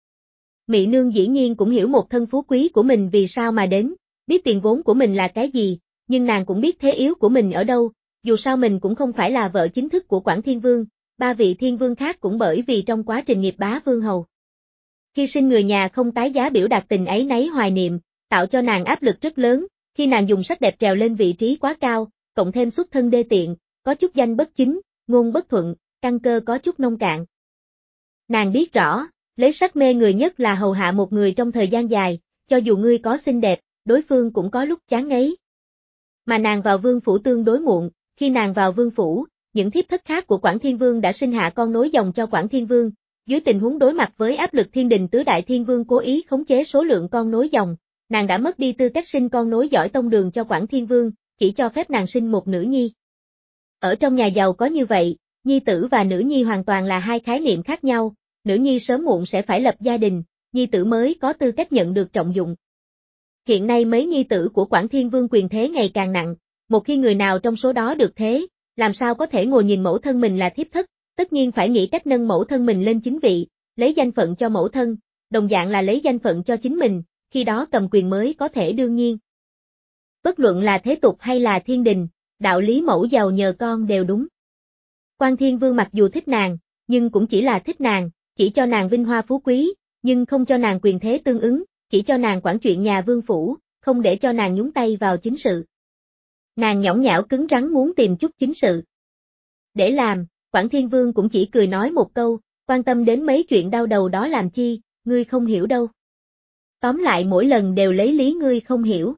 Mị Nương dĩ nhiên cũng hiểu một thân phú quý của mình vì sao mà đến, biết tiền vốn của mình là cái gì, nhưng nàng cũng biết thế yếu của mình ở đâu, dù sao mình cũng không phải là vợ chính thức của Quảng Thiên Vương, ba vị Thiên Vương khác cũng bởi vì trong quá trình nghiệp bá vương hầu. Hy sinh người nhà không tái giá biểu đạt tình ấy nấy hoài niệm, tạo cho nàng áp lực rất lớn, khi nàng dùng sắc đẹp trèo lên vị trí quá cao, cộng thêm xuất thân đê tiện, có chút danh bất chính, ngôn bất thuận, căn cơ có chút nông cạn. Nàng biết rõ, lấy sắc mê người nhất là hầu hạ một người trong thời gian dài, cho dù ngươi có xinh đẹp, đối phương cũng có lúc chán ngấy. Mà nàng vào vương phủ tương đối muộn, khi nàng vào vương phủ, những thiếp thất khác của Quảng Thiên Vương đã sinh hạ con nối dòng cho Quảng Thiên Vương, dưới tình huống đối mặt với áp lực thiên đình tứ đại Thiên Vương cố ý khống chế số lượng con nối dòng, nàng đã mất đi tư cách sinh con nối dõi tông đường cho Quảng Thiên Vương, chỉ cho phép nàng sinh một nữ nhi. Ở trong nhà giàu có như vậy, nhi tử và nữ nhi hoàn toàn là hai khái niệm khác nhau, nữ nhi sớm muộn sẽ phải lập gia đình, nhi tử mới có tư cách nhận được trọng dụng. Hiện nay mấy nhi tử của Quảng Thiên Vương quyền thế ngày càng nặng, một khi người nào trong số đó được thế, làm sao có thể ngồi nhìn mẫu thân mình là thiếp thất, tất nhiên phải nghĩ cách nâng mẫu thân mình lên chính vị, lấy danh phận cho mẫu thân, đồng dạng là lấy danh phận cho chính mình, khi đó cầm quyền mới có thể đương nhiên. Bất luận là thế tục hay là thiên đình, đạo lý mẫu giàu nhờ con đều đúng. Quan Thiên Vương mặc dù thích nàng, nhưng cũng chỉ là thích nàng, chỉ cho nàng vinh hoa phú quý, nhưng không cho nàng quyền thế tương ứng, chỉ cho nàng quản chuyện nhà vương phủ, không để cho nàng nhúng tay vào chính sự. Nàng nhõng nhẽo cứng rắn muốn tìm chút chính sự để làm, Quản Thiên Vương cũng chỉ cười nói một câu, quan tâm đến mấy chuyện đau đầu đó làm chi, ngươi không hiểu đâu. Tóm lại mỗi lần đều lấy lý ngươi không hiểu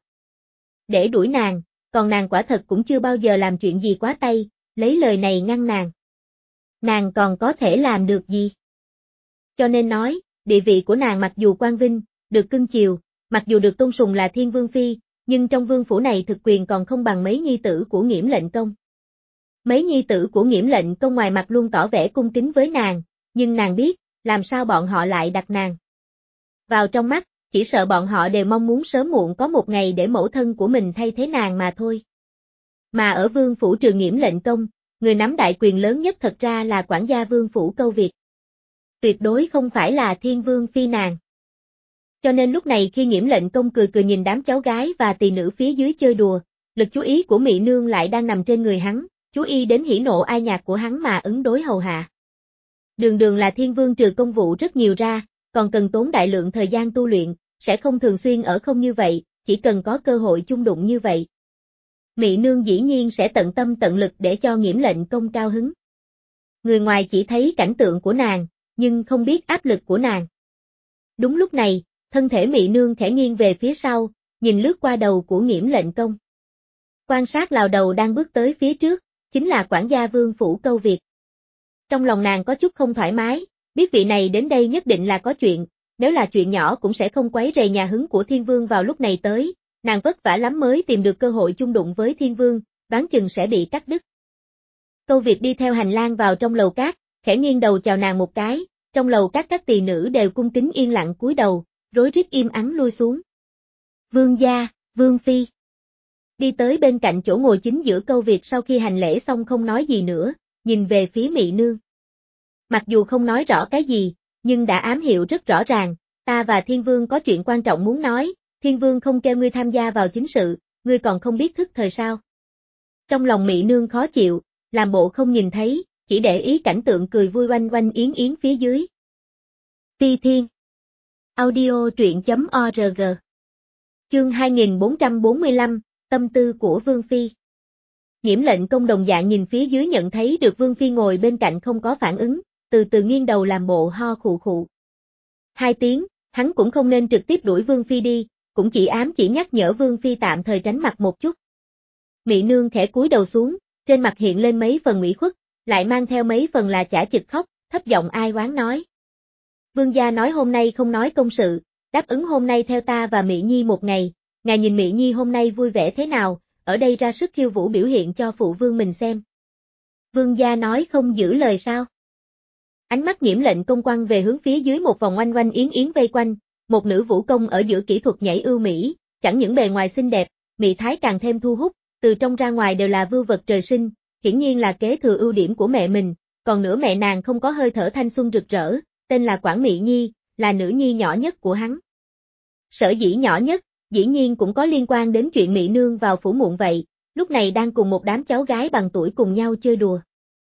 để đuổi nàng, còn nàng quả thật cũng chưa bao giờ làm chuyện gì quá tay, lấy lời này ngăn nàng. Nàng còn có thể làm được gì? Cho nên nói, địa vị của nàng mặc dù quan vinh, được cưng chiều, mặc dù được tôn sùng là Thiên Vương Phi, nhưng trong vương phủ này thực quyền còn không bằng mấy nhi tử của Nghiễm Lệnh Công. Mấy nhi tử của Nghiễm Lệnh Công ngoài mặt luôn tỏ vẻ cung kính với nàng, nhưng nàng biết, làm sao bọn họ lại đặt nàng vào trong mắt, chỉ sợ bọn họ đều mong muốn sớm muộn có một ngày để mẫu thân của mình thay thế nàng mà thôi. Mà ở vương phủ Trường Nghiễm Lệnh Công, người nắm đại quyền lớn nhất thật ra là quản gia vương phủ Câu Việt. Tuyệt đối không phải là Thiên Vương Phi nàng. Cho nên lúc này khi Nghiễm Lệnh Công cười cười nhìn đám cháu gái và tỳ nữ phía dưới chơi đùa, lực chú ý của Mị Nương lại đang nằm trên người hắn, chú ý đến hỉ nộ ai nhạc của hắn mà ứng đối hầu hạ. Đường đường là Thiên Vương trừ công vụ rất nhiều ra, còn cần tốn đại lượng thời gian tu luyện, sẽ không thường xuyên ở không như vậy, chỉ cần có cơ hội chung đụng như vậy. Mị Nương dĩ nhiên sẽ tận tâm tận lực để cho Nghiễm Lệnh Công cao hứng. Người ngoài chỉ thấy cảnh tượng của nàng, nhưng không biết áp lực của nàng. Đúng lúc này, thân thể Mị Nương khẽ nghiêng về phía sau, nhìn lướt qua đầu của Nghiễm Lệnh Công. Quan sát lào đầu đang bước tới phía trước, chính là quản gia vương phủ Câu Việt. Trong lòng nàng có chút không thoải mái, biết vị này đến đây nhất định là có chuyện, nếu là chuyện nhỏ cũng sẽ không quấy rầy nhà hứng của Thiên Vương vào lúc này tới, nàng vất vả lắm mới tìm được cơ hội chung đụng với Thiên Vương, đoán chừng sẽ bị cắt đứt. Câu Việt đi theo hành lang vào trong lầu cát, khẽ nghiêng đầu chào nàng một cái, trong lầu cát các tỳ nữ đều cung kính yên lặng cúi đầu, rối rít im ắng lui xuống. Vương gia, Vương Phi. Đi tới bên cạnh chỗ ngồi chính giữa Câu Việt sau khi hành lễ xong không nói gì nữa, nhìn về phía Mị Nương. Mặc dù không nói rõ cái gì, nhưng đã ám hiệu rất rõ ràng, ta và Thiên Vương có chuyện quan trọng muốn nói, Thiên Vương không kêu ngươi tham gia vào chính sự, ngươi còn không biết thức thời sao. Trong lòng Mị Nương khó chịu, làm bộ không nhìn thấy, chỉ để ý cảnh tượng cười vui oanh oanh yến yến phía dưới. Phi Thiên Audio truyện.org Chương hai nghìn bốn trăm bốn mươi lăm, Tâm tư của Vương Phi. Nghiễm Lệnh Công đồng dạng nhìn phía dưới nhận thấy được Vương Phi ngồi bên cạnh không có phản ứng, từ từ nghiêng đầu làm bộ ho khụ khụ. Hai tiếng, hắn cũng không nên trực tiếp đuổi Vương Phi đi, cũng chỉ ám chỉ nhắc nhở Vương Phi tạm thời tránh mặt một chút. Mị Nương khẽ cúi đầu xuống, trên mặt hiện lên mấy phần ủy khuất, lại mang theo mấy phần là chả chực khóc, thấp giọng ai oán nói. Vương gia nói hôm nay không nói công sự, đáp ứng hôm nay theo ta và Mị Nhi một ngày, ngài nhìn Mị Nhi hôm nay vui vẻ thế nào, ở đây ra sức khiêu vũ biểu hiện cho phụ vương mình xem. Vương gia nói không giữ lời sao? Ánh mắt Nghiễm Lệnh Công quăng về hướng phía dưới một vòng oanh oanh yến yến vây quanh, một nữ vũ công ở giữa kỹ thuật nhảy ưu mỹ, chẳng những bề ngoài xinh đẹp, mị thái càng thêm thu hút, từ trong ra ngoài đều là vưu vật trời sinh, hiển nhiên là kế thừa ưu điểm của mẹ mình, còn nữa mẹ nàng không có hơi thở thanh xuân rực rỡ, tên là Quản Mị Nhi, là nữ nhi nhỏ nhất của hắn. Sở dĩ nhỏ nhất, dĩ nhiên cũng có liên quan đến chuyện Mị Nương vào phủ muộn vậy, lúc này đang cùng một đám cháu gái bằng tuổi cùng nhau chơi đùa.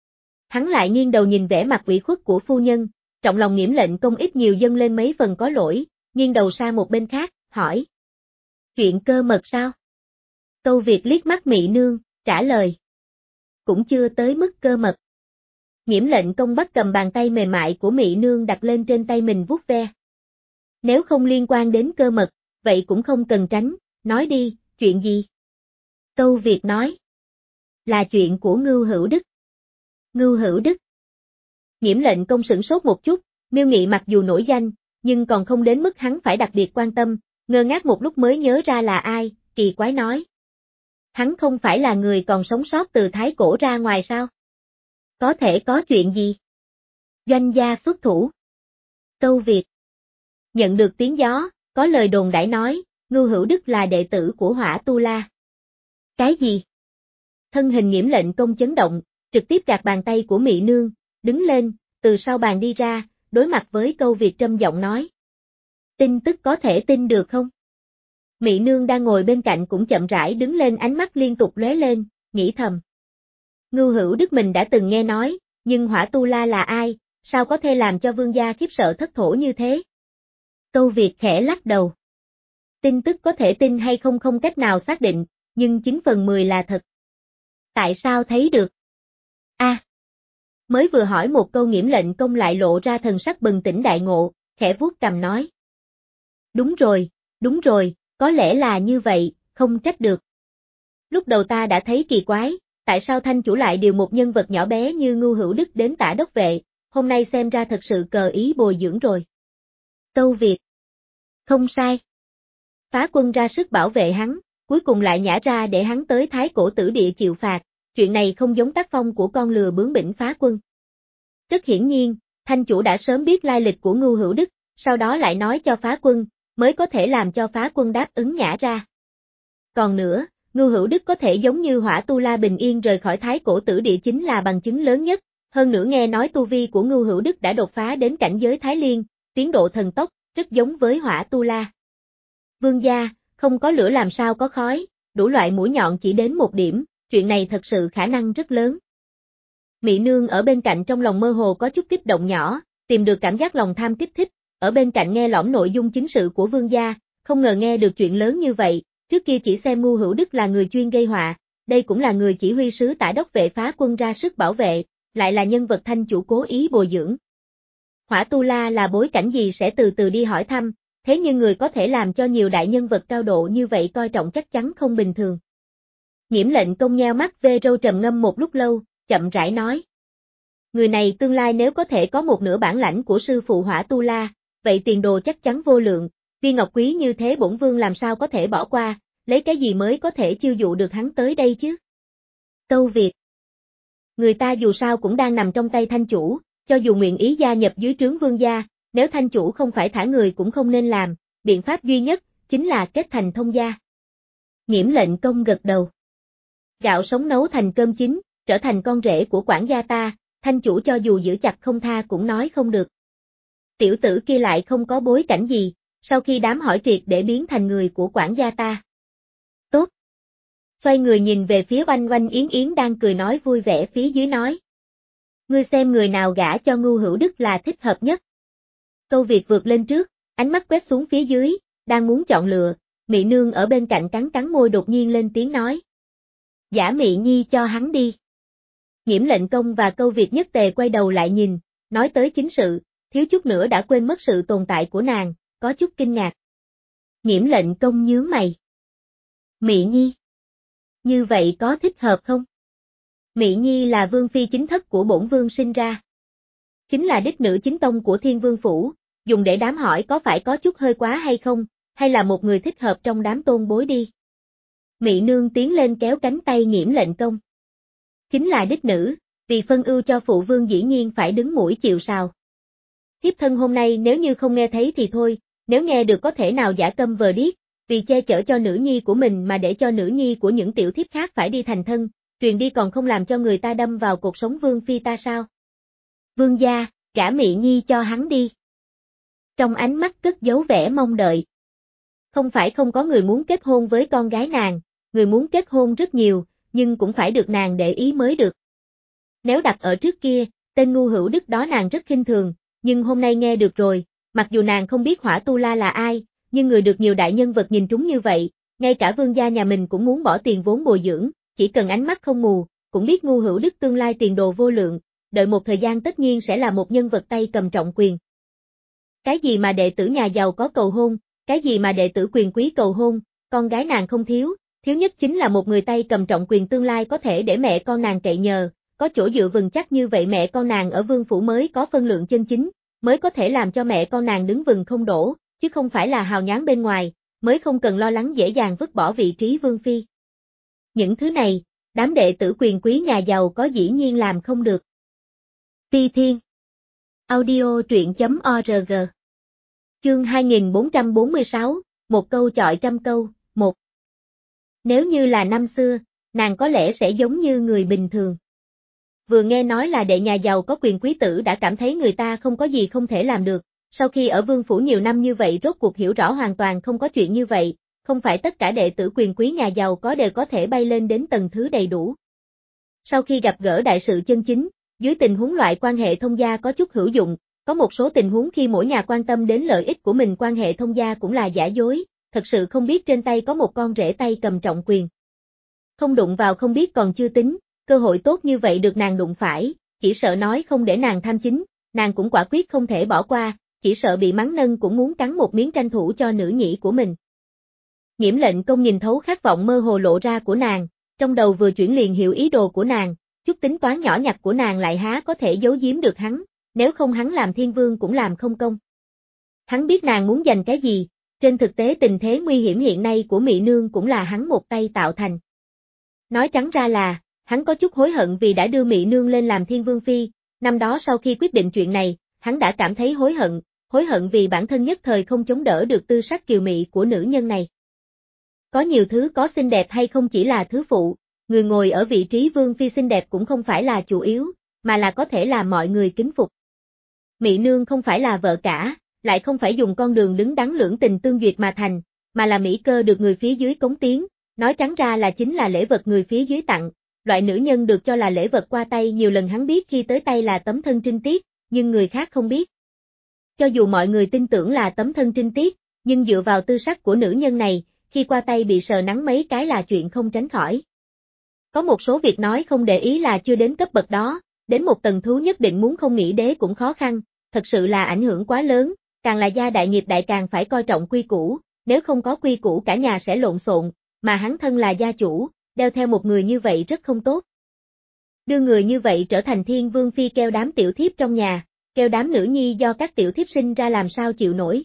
Hắn lại nghiêng đầu nhìn vẻ mặt ủy khuất của phu nhân, trọng lòng Nghiễm Lệnh Công ít nhiều dâng lên mấy phần có lỗi, nghiêng đầu sang một bên khác, hỏi. Chuyện cơ mật sao? Câu Việt liếc mắt Mị Nương, trả lời. Cũng chưa tới mức cơ mật. Nghiễm Lệnh Công bắt cầm bàn tay mềm mại của Mị Nương đặt lên trên tay mình vuốt ve. Nếu không liên quan đến cơ mật, vậy cũng không cần tránh, nói đi, chuyện gì? Câu Việt nói. Là chuyện của Ngưu Hữu Đức. Ngưu Hữu Đức. Nghiễm Lệnh Công sửng sốt một chút, Miêu Nghị mặc dù nổi danh, nhưng còn không đến mức hắn phải đặc biệt quan tâm, ngơ ngác một lúc mới nhớ ra là ai, kỳ quái nói. Hắn không phải là người còn sống sót từ Thái Cổ ra ngoài sao? Có thể có chuyện gì? Doanh gia xuất thủ. Câu Việt. Nhận được tiếng gió, có lời đồn đãi nói, Ngưu Hữu Đức là đệ tử của Hỏa Tu La. Cái gì? Thân hình Nghiễm Lệnh Công chấn động, trực tiếp gạt bàn tay của Mị Nương, đứng lên, từ sau bàn đi ra, đối mặt với Câu Việt trầm giọng nói. Tin tức có thể tin được không? Mị Nương đang ngồi bên cạnh cũng chậm rãi đứng lên, ánh mắt liên tục lóe lên, nghĩ thầm. Ngưu Hữu Đức mình đã từng nghe nói, nhưng Hỏa Tu La là ai, sao có thể làm cho vương gia khiếp sợ thất thổ như thế? Câu Việt khẽ lắc đầu. Tin tức có thể tin hay không không cách nào xác định, nhưng chín phần mười là thật. Tại sao thấy được? A. À, mới vừa hỏi một câu Nghiễm Lệnh Công lại lộ ra thần sắc bừng tỉnh đại ngộ, khẽ vuốt cằm nói. Đúng rồi, đúng rồi, có lẽ là như vậy, không trách được. Lúc đầu ta đã thấy kỳ quái, tại sao Thanh chủ lại điều một nhân vật nhỏ bé như Ngưu Hữu Đức đến Tả Đốc Vệ, hôm nay xem ra thật sự cờ ý bồi dưỡng rồi. Câu Việt. Không sai. Phá quân ra sức bảo vệ hắn, cuối cùng lại nhả ra để hắn tới Thái Cổ Tử Địa chịu phạt, chuyện này không giống tác phong của con lừa bướng bỉnh phá quân. Rất hiển nhiên, Thanh chủ đã sớm biết lai lịch của Ngưu Hữu Đức, sau đó lại nói cho phá quân, mới có thể làm cho phá quân đáp ứng nhả ra. Còn nữa, Ngưu Hữu Đức có thể giống như Hỏa Tu La bình yên rời khỏi Thái Cổ Tử Địa chính là bằng chứng lớn nhất, hơn nữa nghe nói tu vi của Ngưu Hữu Đức đã đột phá đến cảnh giới Thái Liên, tiến độ thần tốc, rất giống với Hỏa Tu La. Vương gia, không có lửa làm sao có khói, đủ loại mũi nhọn chỉ đến một điểm, chuyện này thật sự khả năng rất lớn. Mị nương ở bên cạnh trong lòng mơ hồ có chút kích động nhỏ, tìm được cảm giác lòng tham kích thích, ở bên cạnh nghe lõm nội dung chính sự của vương gia, không ngờ nghe được chuyện lớn như vậy, trước kia chỉ xem Ngưu Hữu Đức là người chuyên gây họa, đây cũng là người chỉ huy sứ Tả Đốc Vệ phá quân ra sức bảo vệ, lại là nhân vật Thanh chủ cố ý bồi dưỡng. Hỏa Tu La là bối cảnh gì sẽ từ từ đi hỏi thăm, thế nhưng người có thể làm cho nhiều đại nhân vật cao độ như vậy coi trọng chắc chắn không bình thường. Nghiễm Lệnh Công nheo mắt vê râu trầm ngâm một lúc lâu, chậm rãi nói. Người này tương lai nếu có thể có một nửa bản lãnh của sư phụ Hỏa Tu La, vậy tiền đồ chắc chắn vô lượng, viên ngọc quý như thế bổn vương làm sao có thể bỏ qua, lấy cái gì mới có thể chiêu dụ được hắn tới đây chứ? Câu Việt. Người ta dù sao cũng đang nằm trong tay Thanh chủ, cho dù nguyện ý gia nhập dưới trướng vương gia, nếu Thanh chủ không phải thả người cũng không nên làm, biện pháp duy nhất, chính là kết thành thông gia. Nghiễm Lệnh Công gật đầu. Gạo sống nấu thành cơm chín, trở thành con rể của quản gia ta, Thanh chủ cho dù giữ chặt không tha cũng nói không được. Tiểu tử kia lại không có bối cảnh gì, sau khi đám hỏi triệt để biến thành người của quản gia ta. Tốt. Xoay người nhìn về phía Oanh Oanh Yến Yến đang cười nói vui vẻ phía dưới nói. Ngươi xem người nào gả cho Ngưu Hữu Đức là thích hợp nhất. Câu Việt vượt lên trước, ánh mắt quét xuống phía dưới, đang muốn chọn lựa, Mị nương ở bên cạnh cắn cắn môi đột nhiên lên tiếng nói. Giả Mị Nhi cho hắn đi. Nghiễm Lệnh Công và Câu Việt nhất tề quay đầu lại nhìn, nói tới chính sự, thiếu chút nữa đã quên mất sự tồn tại của nàng, có chút kinh ngạc. Nghiễm Lệnh Công nhướng mày. Mị Nhi. Như vậy có thích hợp không? Mị Nhi là vương phi chính thất của bổn vương sinh ra. Chính là đích nữ chính tông của Thiên Vương Phủ, dùng để đám hỏi có phải có chút hơi quá hay không, hay là một người thích hợp trong đám tôn bối đi. Mị nương tiến lên kéo cánh tay Nghiễm Lệnh Công. Chính là đích nữ, vì phân ưu cho phụ vương dĩ nhiên phải đứng mũi chịu sào. Thiếp thân hôm nay nếu như không nghe thấy thì thôi, nếu nghe được có thể nào giả câm vờ điếc, vì che chở cho nữ nhi của mình mà để cho nữ nhi của những tiểu thiếp khác phải đi thành thân, truyền đi còn không làm cho người ta đâm vào cuộc sống vương phi ta sao? Vương gia, gả Mị Nhi cho hắn đi. Trong ánh mắt cất dấu vẻ mong đợi. Không phải không có người muốn kết hôn với con gái nàng, người muốn kết hôn rất nhiều, nhưng cũng phải được nàng để ý mới được. Nếu đặt ở trước kia, tên Ngưu Hữu Đức đó nàng rất khinh thường, nhưng hôm nay nghe được rồi, mặc dù nàng không biết Hỏa Tu La là ai, nhưng người được nhiều đại nhân vật nhìn trúng như vậy, ngay cả vương gia nhà mình cũng muốn bỏ tiền vốn bồi dưỡng, chỉ cần ánh mắt không mù, cũng biết Ngưu Hữu Đức tương lai tiền đồ vô lượng, đợi một thời gian tất nhiên sẽ là một nhân vật tay cầm trọng quyền. Cái gì mà đệ tử nhà giàu có cầu hôn, cái gì mà đệ tử quyền quý cầu hôn, con gái nàng không thiếu, thiếu nhất chính là một người tay cầm trọng quyền tương lai có thể để mẹ con nàng cậy nhờ, có chỗ dựa vững chắc như vậy mẹ con nàng ở vương phủ mới có phân lượng chân chính, mới có thể làm cho mẹ con nàng đứng vững không đổ, chứ không phải là hào nhoáng bên ngoài, mới không cần lo lắng dễ dàng vứt bỏ vị trí vương phi. Những thứ này, đám đệ tử quyền quý nhà giàu có dĩ nhiên làm không được. Ti Thiên Audio truyện.org Chương hai nghìn bốn trăm bốn mươi sáu, một câu chọi trăm câu, một. Nếu như là năm xưa, nàng có lẽ sẽ giống như người bình thường. Vừa nghe nói là đệ nhà giàu có quyền quý tử đã cảm thấy người ta không có gì không thể làm được, sau khi ở vương phủ nhiều năm như vậy rốt cuộc hiểu rõ hoàn toàn không có chuyện như vậy, không phải tất cả đệ tử quyền quý nhà giàu có đều có thể bay lên đến tầng thứ đầy đủ. Sau khi gặp gỡ đại sự chân chính, dưới tình huống loại quan hệ thông gia có chút hữu dụng, có một số tình huống khi mỗi nhà quan tâm đến lợi ích của mình quan hệ thông gia cũng là giả dối, thật sự không biết trên tay có một con rể tay cầm trọng quyền. Không đụng vào không biết còn chưa tính, cơ hội tốt như vậy được nàng đụng phải, chỉ sợ nói không để nàng tham chính, nàng cũng quả quyết không thể bỏ qua, chỉ sợ bị mắng nâng cũng muốn cắn một miếng tranh thủ cho nữ nhĩ của mình. Nghiễm Lệnh Công nhìn thấu khát vọng mơ hồ lộ ra của nàng, trong đầu vừa chuyển liền hiểu ý đồ của nàng, chút tính toán nhỏ nhặt của nàng lại há có thể giấu giếm được hắn, nếu không hắn làm thiên vương cũng làm không công. Hắn biết nàng muốn giành cái gì, trên thực tế tình thế nguy hiểm hiện nay của Mị Nương cũng là hắn một tay tạo thành. Nói trắng ra là, hắn có chút hối hận vì đã đưa Mị Nương lên làm thiên vương phi, năm đó sau khi quyết định chuyện này, hắn đã cảm thấy hối hận, hối hận vì bản thân nhất thời không chống đỡ được tư sắc kiều mị của nữ nhân này. Có nhiều thứ có xinh đẹp hay không chỉ là thứ phụ, người ngồi ở vị trí vương phi xinh đẹp cũng không phải là chủ yếu, mà là có thể làm mọi người kính phục. Mị Nương không phải là vợ cả, lại không phải dùng con đường đứng đắn lưỡng tình tương duyệt mà thành, mà là mỹ cơ được người phía dưới cống tiến, nói trắng ra là chính là lễ vật người phía dưới tặng, loại nữ nhân được cho là lễ vật qua tay nhiều lần hắn biết khi tới tay là tấm thân trinh tiết, nhưng người khác không biết. Cho dù mọi người tin tưởng là tấm thân trinh tiết, nhưng dựa vào tư sắc của nữ nhân này, khi qua tay bị sờ nắng mấy cái là chuyện không tránh khỏi. Có một số việc nói không để ý là chưa đến cấp bậc đó, đến một tầng thứ nhất định muốn không nghĩ đế cũng khó khăn, thật sự là ảnh hưởng quá lớn, càng là gia đại nghiệp đại càng phải coi trọng quy củ, nếu không có quy củ cả nhà sẽ lộn xộn, mà hắn thân là gia chủ, đeo theo một người như vậy rất không tốt. Đưa người như vậy trở thành thiên vương phi kêu đám tiểu thiếp trong nhà, kêu đám nữ nhi do các tiểu thiếp sinh ra làm sao chịu nổi.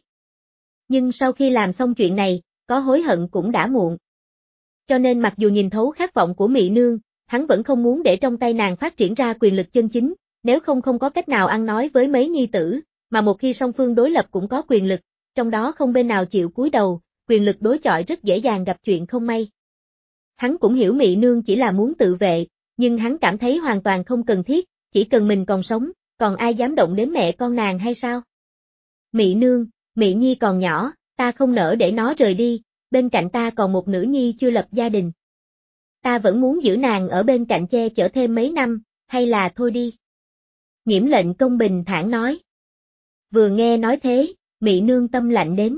Nhưng sau khi làm xong chuyện này, có hối hận cũng đã muộn. Cho nên mặc dù nhìn thấu khát vọng của Mị Nương, hắn vẫn không muốn để trong tay nàng phát triển ra quyền lực chân chính, nếu không không có cách nào ăn nói với mấy nhi tử, mà một khi song phương đối lập cũng có quyền lực, trong đó không bên nào chịu cúi đầu, quyền lực đối chọi rất dễ dàng gặp chuyện không may. Hắn cũng hiểu Mị Nương chỉ là muốn tự vệ, nhưng hắn cảm thấy hoàn toàn không cần thiết, chỉ cần mình còn sống, còn ai dám động đến mẹ con nàng hay sao? Mị Nương, Mị Nhi còn nhỏ, ta không nỡ để nó rời đi, bên cạnh ta còn một nữ nhi chưa lập gia đình. Ta vẫn muốn giữ nàng ở bên cạnh che chở thêm mấy năm, hay là thôi đi. Nghiễm Lệnh Công bình thản nói. Vừa nghe nói thế, Mị Nương tâm lạnh đến.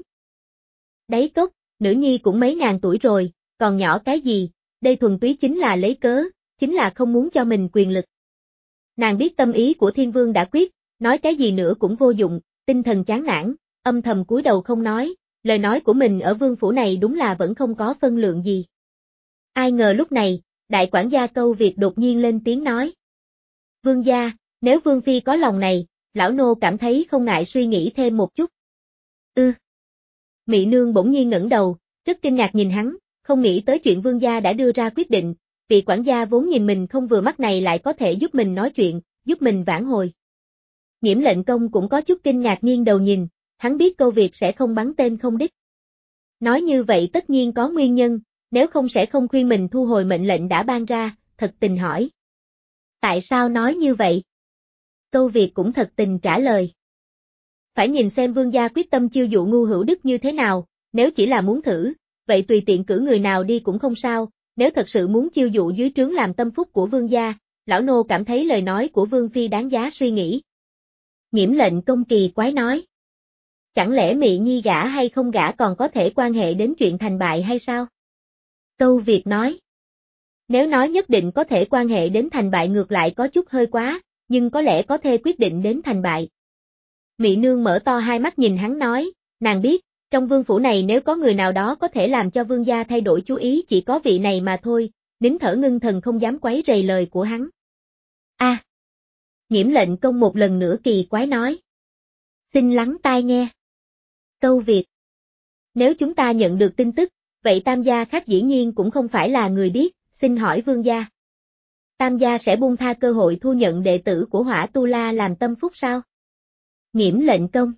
Đáy cốc, nữ nhi cũng mấy ngàn tuổi rồi, còn nhỏ cái gì, đây thuần túy chính là lấy cớ, chính là không muốn cho mình quyền lực. Nàng biết tâm ý của thiên vương đã quyết, nói cái gì nữa cũng vô dụng, tinh thần chán nản, âm thầm cúi đầu không nói, lời nói của mình ở vương phủ này đúng là vẫn không có phân lượng gì. Ai ngờ lúc này, đại quản gia Câu Việt đột nhiên lên tiếng nói. Vương gia, nếu vương phi có lòng này, lão nô cảm thấy không ngại suy nghĩ thêm một chút. Ư. Ừ. Mị Nương bỗng nhiên ngẩng đầu, rất kinh ngạc nhìn hắn, không nghĩ tới chuyện vương gia đã đưa ra quyết định, vị quản gia vốn nhìn mình không vừa mắt này lại có thể giúp mình nói chuyện, giúp mình vãn hồi. Nghiễm Lệnh Công cũng có chút kinh ngạc nghiêng đầu nhìn, hắn biết Câu Việt sẽ không bắn tên không đích. Nói như vậy tất nhiên có nguyên nhân, nếu không sẽ không khuyên mình thu hồi mệnh lệnh đã ban ra, thật tình hỏi. Tại sao nói như vậy? Câu Việt cũng thật tình trả lời. Phải nhìn xem vương gia quyết tâm chiêu dụ Ngu Hữu Đức như thế nào, nếu chỉ là muốn thử, vậy tùy tiện cử người nào đi cũng không sao, nếu thật sự muốn chiêu dụ dưới trướng làm tâm phúc của vương gia, lão nô cảm thấy lời nói của vương phi đáng giá suy nghĩ. Nghiễm Lệnh Công kỳ quái nói. Chẳng lẽ Mị Nhi gả hay không gả còn có thể quan hệ đến chuyện thành bại hay sao? Câu Việt nói. Nếu nói nhất định có thể quan hệ đến thành bại ngược lại có chút hơi quá, nhưng có lẽ có thể quyết định đến thành bại. Mị Nương mở to hai mắt nhìn hắn nói, nàng biết, trong vương phủ này nếu có người nào đó có thể làm cho vương gia thay đổi chú ý chỉ có vị này mà thôi, nín thở ngưng thần không dám quấy rầy lời của hắn. A. À, Nghiễm Lệnh Công một lần nữa kỳ quái nói. Xin lắng tai nghe. Câu Việt. Nếu chúng ta nhận được tin tức, vậy Tam gia khác dĩ nhiên cũng không phải là người biết, xin hỏi vương gia. Tam gia sẽ buông tha cơ hội thu nhận đệ tử của Hỏa Tu La làm tâm phúc sao? Nghiễm Lệnh Công.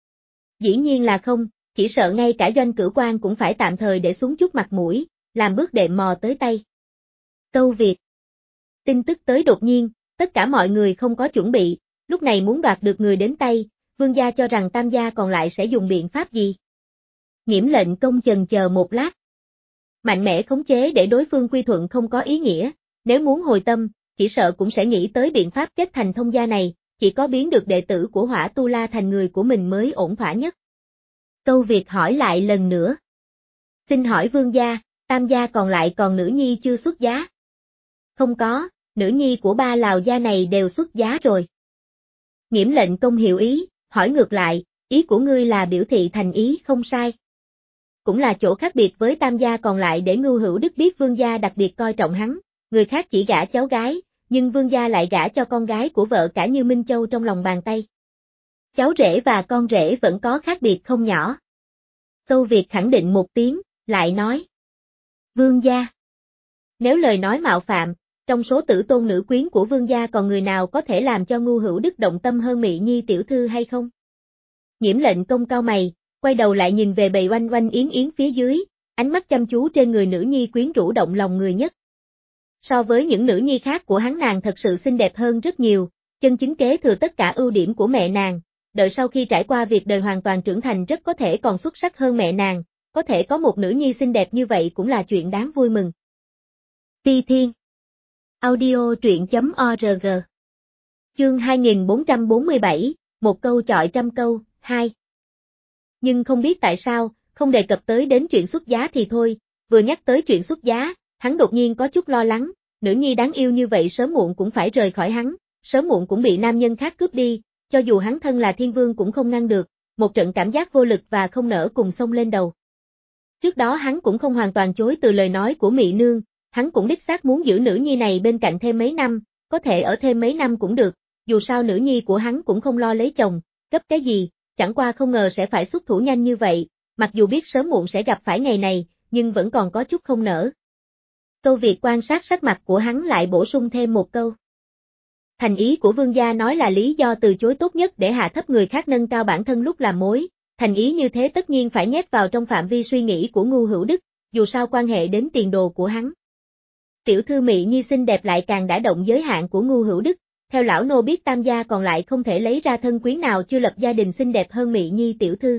Dĩ nhiên là không, chỉ sợ ngay cả Doanh Cửu Quan cũng phải tạm thời để xuống chút mặt mũi, làm bước đệm mò tới tay. Câu Việt. Tin tức tới đột nhiên, tất cả mọi người không có chuẩn bị, lúc này muốn đoạt được người đến tay, vương gia cho rằng Tam gia còn lại sẽ dùng biện pháp gì? Nghiễm Lệnh Công chần chờ một lát. Mạnh mẽ khống chế để đối phương quy thuận không có ý nghĩa, nếu muốn hồi tâm, chỉ sợ cũng sẽ nghĩ tới biện pháp kết thành thông gia này, chỉ có biến được đệ tử của Hỏa Tu La thành người của mình mới ổn thỏa nhất. Câu Việt hỏi lại lần nữa. Xin hỏi vương gia, tam gia còn lại còn nữ nhi chưa xuất giá? Không có, nữ nhi của ba Lào gia này đều xuất giá rồi. Nghiễm lệnh công hiểu ý, hỏi ngược lại, ý của ngươi là biểu thị thành ý không sai. Cũng là chỗ khác biệt với tam gia còn lại để Ngưu Hữu Đức biết vương gia đặc biệt coi trọng hắn, người khác chỉ gả cháu gái, nhưng vương gia lại gả cho con gái của vợ cả như Minh Châu trong lòng bàn tay. Cháu rể và con rể vẫn có khác biệt không nhỏ. Câu Việt khẳng định một tiếng, lại nói. Vương gia. Nếu lời nói mạo phạm, trong số tử tôn nữ quyến của vương gia còn người nào có thể làm cho Ngưu Hữu Đức động tâm hơn Mị Nhi tiểu thư hay không? Nghiễm lệnh công cao mày, quay đầu lại nhìn về bầy oanh oanh yến yến phía dưới, ánh mắt chăm chú trên người nữ nhi quyến rũ động lòng người nhất. So với những nữ nhi khác của hắn, nàng thật sự xinh đẹp hơn rất nhiều, chân chính kế thừa tất cả ưu điểm của mẹ nàng, đợi sau khi trải qua việc đời hoàn toàn trưởng thành rất có thể còn xuất sắc hơn mẹ nàng, có thể có một nữ nhi xinh đẹp như vậy cũng là chuyện đáng vui mừng. Ti Thiên Audio truyện chấm org Chương hai nghìn bốn trăm bốn mươi bảy, một câu chọi trăm câu, hai. Nhưng không biết tại sao, không đề cập tới đến chuyện xuất giá thì thôi, vừa nhắc tới chuyện xuất giá, hắn đột nhiên có chút lo lắng, nữ nhi đáng yêu như vậy sớm muộn cũng phải rời khỏi hắn, sớm muộn cũng bị nam nhân khác cướp đi, cho dù hắn thân là thiên vương cũng không ngăn được, một trận cảm giác vô lực và không nỡ cùng xông lên đầu. Trước đó hắn cũng không hoàn toàn chối từ lời nói của Mị Nương, hắn cũng đích xác muốn giữ nữ nhi này bên cạnh thêm mấy năm, có thể ở thêm mấy năm cũng được, dù sao nữ nhi của hắn cũng không lo lấy chồng, gấp cái gì, chẳng qua không ngờ sẽ phải xuất thủ nhanh như vậy, mặc dù biết sớm muộn sẽ gặp phải ngày này, nhưng vẫn còn có chút không nỡ. Câu Việt quan sát sắc mặt của hắn lại bổ sung thêm một câu. Thành ý của vương gia nói là lý do từ chối tốt nhất để hạ thấp người khác nâng cao bản thân lúc làm mối, thành ý như thế tất nhiên phải nhét vào trong phạm vi suy nghĩ của Ngưu Hữu Đức, dù sao quan hệ đến tiền đồ của hắn. Tiểu thư Mị Nhi xinh đẹp lại càng đã động giới hạn của Ngưu Hữu Đức, theo lão nô biết tam gia còn lại không thể lấy ra thân quyến nào chưa lập gia đình xinh đẹp hơn Mị Nhi tiểu thư.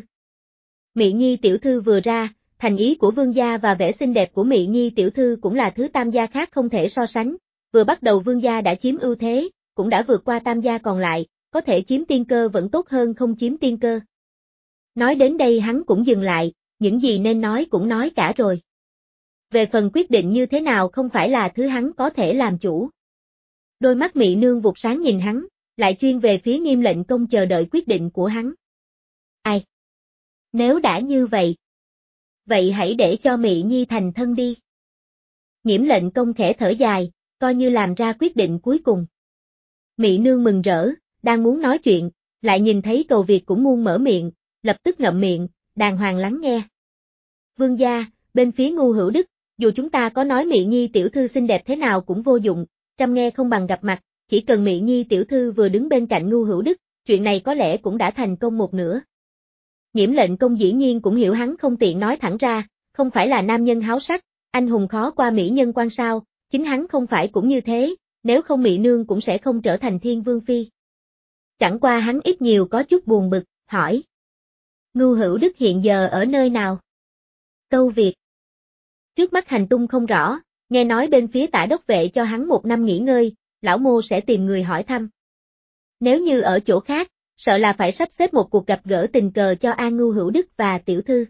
Mị Nhi tiểu thư vừa ra, thành ý của vương gia và vẻ xinh đẹp của Mị Nhi tiểu thư cũng là thứ tam gia khác không thể so sánh, vừa bắt đầu vương gia đã chiếm ưu thế, cũng đã vượt qua tam gia còn lại, có thể chiếm tiên cơ vẫn tốt hơn không chiếm tiên cơ. Nói đến đây hắn cũng dừng lại, những gì nên nói cũng nói cả rồi. Về phần quyết định như thế nào không phải là thứ hắn có thể làm chủ. Đôi mắt Mị Nương vụt sáng nhìn hắn, lại chuyên về phía Nghiêm lệnh công chờ đợi quyết định của hắn. Ai? Nếu đã như vậy, vậy hãy để cho Mị Nhi thành thân đi. Nghiễm lệnh công khẽ thở dài, coi như làm ra quyết định cuối cùng. Mị Nương mừng rỡ, đang muốn nói chuyện, lại nhìn thấy Cầu Việt cũng muốn mở miệng, lập tức ngậm miệng, đàng hoàng lắng nghe. Vương gia, bên phía Ngưu Hữu Đức, dù chúng ta có nói Mị Nhi tiểu thư xinh đẹp thế nào cũng vô dụng, trăm nghe không bằng gặp mặt, chỉ cần Mị Nhi tiểu thư vừa đứng bên cạnh Ngưu Hữu Đức, chuyện này có lẽ cũng đã thành công một nửa. Nghiễm lệnh công dĩ nhiên cũng hiểu hắn không tiện nói thẳng ra, không phải là nam nhân háo sắc, anh hùng khó qua mỹ nhân quan sao, chính hắn không phải cũng như thế, nếu không Mị Nương cũng sẽ không trở thành thiên vương phi. Chẳng qua hắn ít nhiều có chút buồn bực, hỏi. Ngưu Hữu Đức hiện giờ ở nơi nào? Câu Việt. Trước mắt hành tung không rõ, nghe nói bên phía Tả đốc vệ cho hắn một năm nghỉ ngơi, lão mô sẽ tìm người hỏi thăm. Nếu như ở chỗ khác, sợ là phải sắp xếp một cuộc gặp gỡ tình cờ cho An Ngưu Hữu Đức và tiểu thư.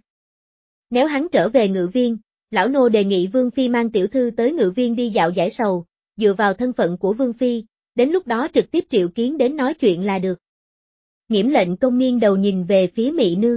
Nếu hắn trở về Ngự Viên, lão nô đề nghị Vương Phi mang tiểu thư tới Ngự Viên đi dạo giải sầu, dựa vào thân phận của Vương Phi, đến lúc đó trực tiếp triệu kiến đến nói chuyện là được. Nghiễm lệnh công nghiêng đầu nhìn về phía Mị Nương.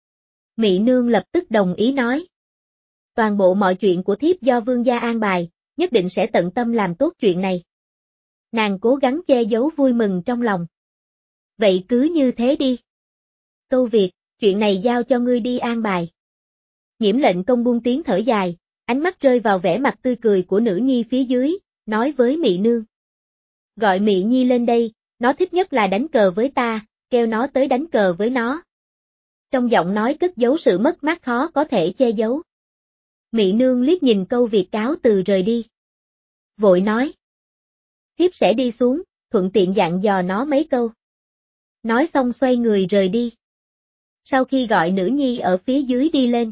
Mị Nương lập tức đồng ý nói. Toàn bộ mọi chuyện của thiếp do vương gia an bài, nhất định sẽ tận tâm làm tốt chuyện này. Nàng cố gắng che giấu vui mừng trong lòng. Vậy cứ như thế đi. Câu Việt, chuyện này giao cho ngươi đi an bài. Nghiễm lệnh công buông tiếng thở dài, ánh mắt rơi vào vẻ mặt tươi cười của nữ nhi phía dưới, nói với Mị Nương. Gọi Mị Nhi lên đây, nó thích nhất là đánh cờ với ta, kêu nó tới đánh cờ với nó. Trong giọng nói cất giấu sự mất mát khó có thể che giấu. Mị Nương liếc nhìn Câu Việt cáo từ rời đi. Vội nói. Thiếp sẽ đi xuống, thuận tiện dặn dò nó mấy câu. Nói xong xoay người rời đi. Sau khi gọi nữ nhi ở phía dưới đi lên,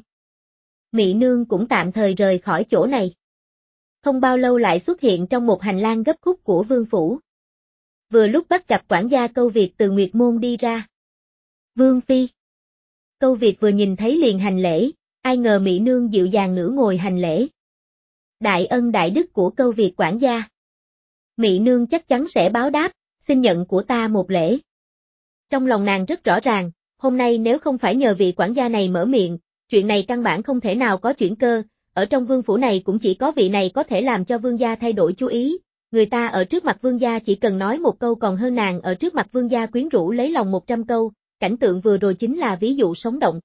Mị Nương cũng tạm thời rời khỏi chỗ này. Không bao lâu lại xuất hiện trong một hành lang gấp khúc của vương phủ. Vừa lúc bắt gặp quản gia Câu Việt từ Nguyệt Môn đi ra. Vương Phi. Câu Việt vừa nhìn thấy liền hành lễ, Ai ngờ Mỹ nương dịu dàng nửa ngồi hành lễ. Đại ân đại đức của Câu Việt quản gia. Mỹ nương chắc chắn sẽ báo đáp, xin nhận của ta một lễ. Trong lòng nàng rất rõ ràng, hôm nay nếu không phải nhờ vị quản gia này mở miệng, chuyện này căn bản không thể nào có chuyển cơ, ở trong vương phủ này cũng chỉ có vị này có thể làm cho vương gia thay đổi chú ý, người ta ở trước mặt vương gia chỉ cần nói một câu còn hơn nàng ở trước mặt vương gia quyến rũ lấy lòng một trăm câu, cảnh tượng vừa rồi chính là ví dụ sống động.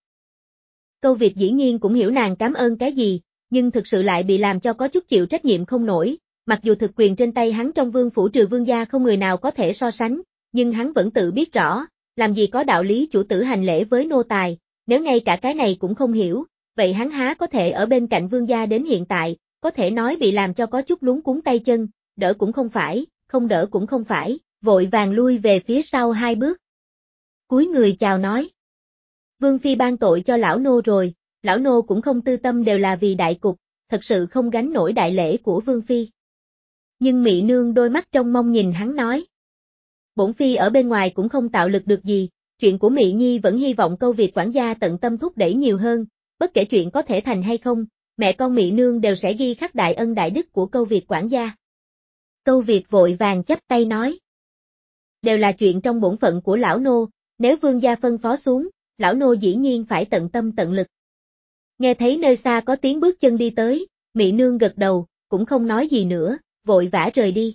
Câu Việt dĩ nhiên cũng hiểu nàng cảm ơn cái gì, nhưng thực sự lại bị làm cho có chút chịu trách nhiệm không nổi, mặc dù thực quyền trên tay hắn trong vương phủ trừ vương gia không người nào có thể so sánh, nhưng hắn vẫn tự biết rõ, làm gì có đạo lý chủ tử hành lễ với nô tài, nếu ngay cả cái này cũng không hiểu, vậy hắn há có thể ở bên cạnh vương gia đến hiện tại, có thể nói bị làm cho có chút luống cuống tay chân, đỡ cũng không phải, không đỡ cũng không phải, vội vàng lui về phía sau hai bước. Cúi người chào nói. Vương phi ban tội cho lão nô rồi, lão nô cũng không tư tâm đều là vì đại cục, thật sự không gánh nổi đại lễ của vương phi. Nhưng Mị nương đôi mắt trong mong nhìn hắn nói. Bổn phi ở bên ngoài cũng không tạo lực được gì, chuyện của Mị nhi vẫn hy vọng Câu Việt quản gia tận tâm thúc đẩy nhiều hơn, bất kể chuyện có thể thành hay không, mẹ con Mị nương đều sẽ ghi khắc đại ân đại đức của Câu Việt quản gia. Câu Việt vội vàng chắp tay nói. Đều là chuyện trong bổn phận của lão nô, nếu vương gia phân phó xuống, lão nô dĩ nhiên phải tận tâm tận lực. Nghe thấy nơi xa có tiếng bước chân đi tới, Mị nương gật đầu, cũng không nói gì nữa, vội vã rời đi.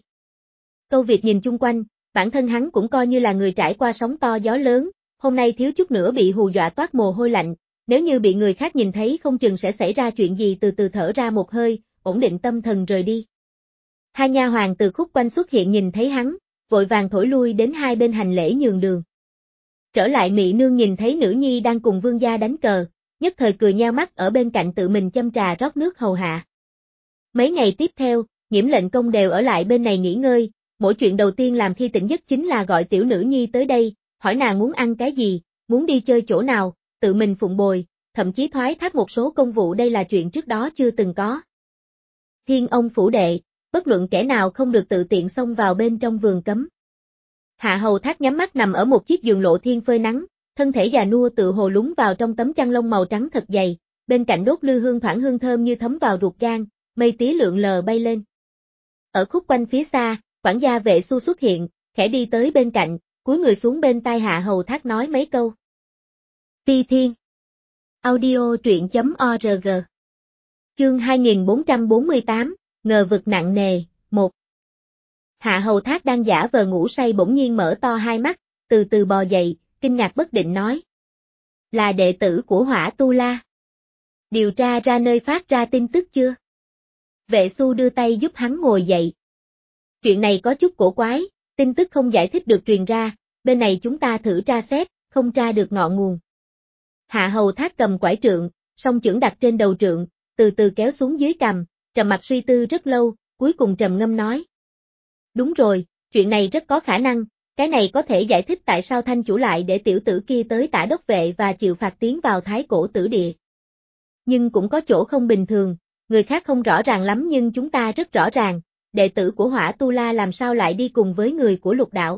Câu Việt nhìn chung quanh, bản thân hắn cũng coi như là người trải qua sóng to gió lớn, hôm nay thiếu chút nữa bị hù dọa toát mồ hôi lạnh, nếu như bị người khác nhìn thấy không chừng sẽ xảy ra chuyện gì, từ từ thở ra một hơi, ổn định tâm thần rời đi. Hai nha hoàn từ khúc quanh xuất hiện nhìn thấy hắn, vội vàng thổi lui đến hai bên hành lễ nhường đường. Trở lại Mị nương nhìn thấy nữ nhi đang cùng vương gia đánh cờ, nhất thời cười nheo mắt ở bên cạnh tự mình châm trà rót nước hầu hạ. Mấy ngày tiếp theo, Nhiễm lệnh công đều ở lại bên này nghỉ ngơi, mỗi chuyện đầu tiên làm khi tỉnh giấc chính là gọi tiểu nữ nhi tới đây, hỏi nàng muốn ăn cái gì, muốn đi chơi chỗ nào, tự mình phụng bồi, thậm chí thoái thác một số công vụ, đây là chuyện trước đó chưa từng có. Thiên ông phủ đệ, bất luận kẻ nào không được tự tiện xông vào bên trong vườn cấm. Hạ Hầu Thác nhắm mắt nằm ở một chiếc giường lộ thiên phơi nắng, thân thể già nua tự hồ lún vào trong tấm chăn lông màu trắng thật dày, bên cạnh đốt lư hương thoảng hương thơm như thấm vào ruột gan, mây tía lượn lờ bay lên. Ở khúc quanh phía xa, quản gia Vệ Xu xuất hiện, khẽ đi tới bên cạnh, cúi người xuống bên tai Hạ Hầu Thác nói mấy câu. Phi Thiên Audio truyện chấm org Chương hai nghìn bốn trăm bốn mươi tám, ngờ vực nặng nề, một. Hạ Hầu Thác đang giả vờ ngủ say bỗng nhiên mở to hai mắt, từ từ bò dậy, kinh ngạc bất định nói. Là đệ tử của Hỏa Tu La. Điều tra ra nơi phát ra tin tức chưa? Vệ Xu đưa tay giúp hắn ngồi dậy. Chuyện này có chút cổ quái, tin tức không giải thích được truyền ra, bên này chúng ta thử tra xét, không tra được ngọn nguồn. Hạ Hầu Thác cầm quải trượng, song chưởng đặt trên đầu trượng, từ từ kéo xuống dưới cằm, trầm mặt suy tư rất lâu, cuối cùng trầm ngâm nói. Đúng rồi, chuyện này rất có khả năng, cái này có thể giải thích tại sao Thanh chủ lại để tiểu tử kia tới Tả Đốc Vệ và chịu phạt tiến vào Thái Cổ Tử Địa. Nhưng cũng có chỗ không bình thường, người khác không rõ ràng lắm nhưng chúng ta rất rõ ràng, đệ tử của Hỏa Tu La làm sao lại đi cùng với người của Lục Đạo.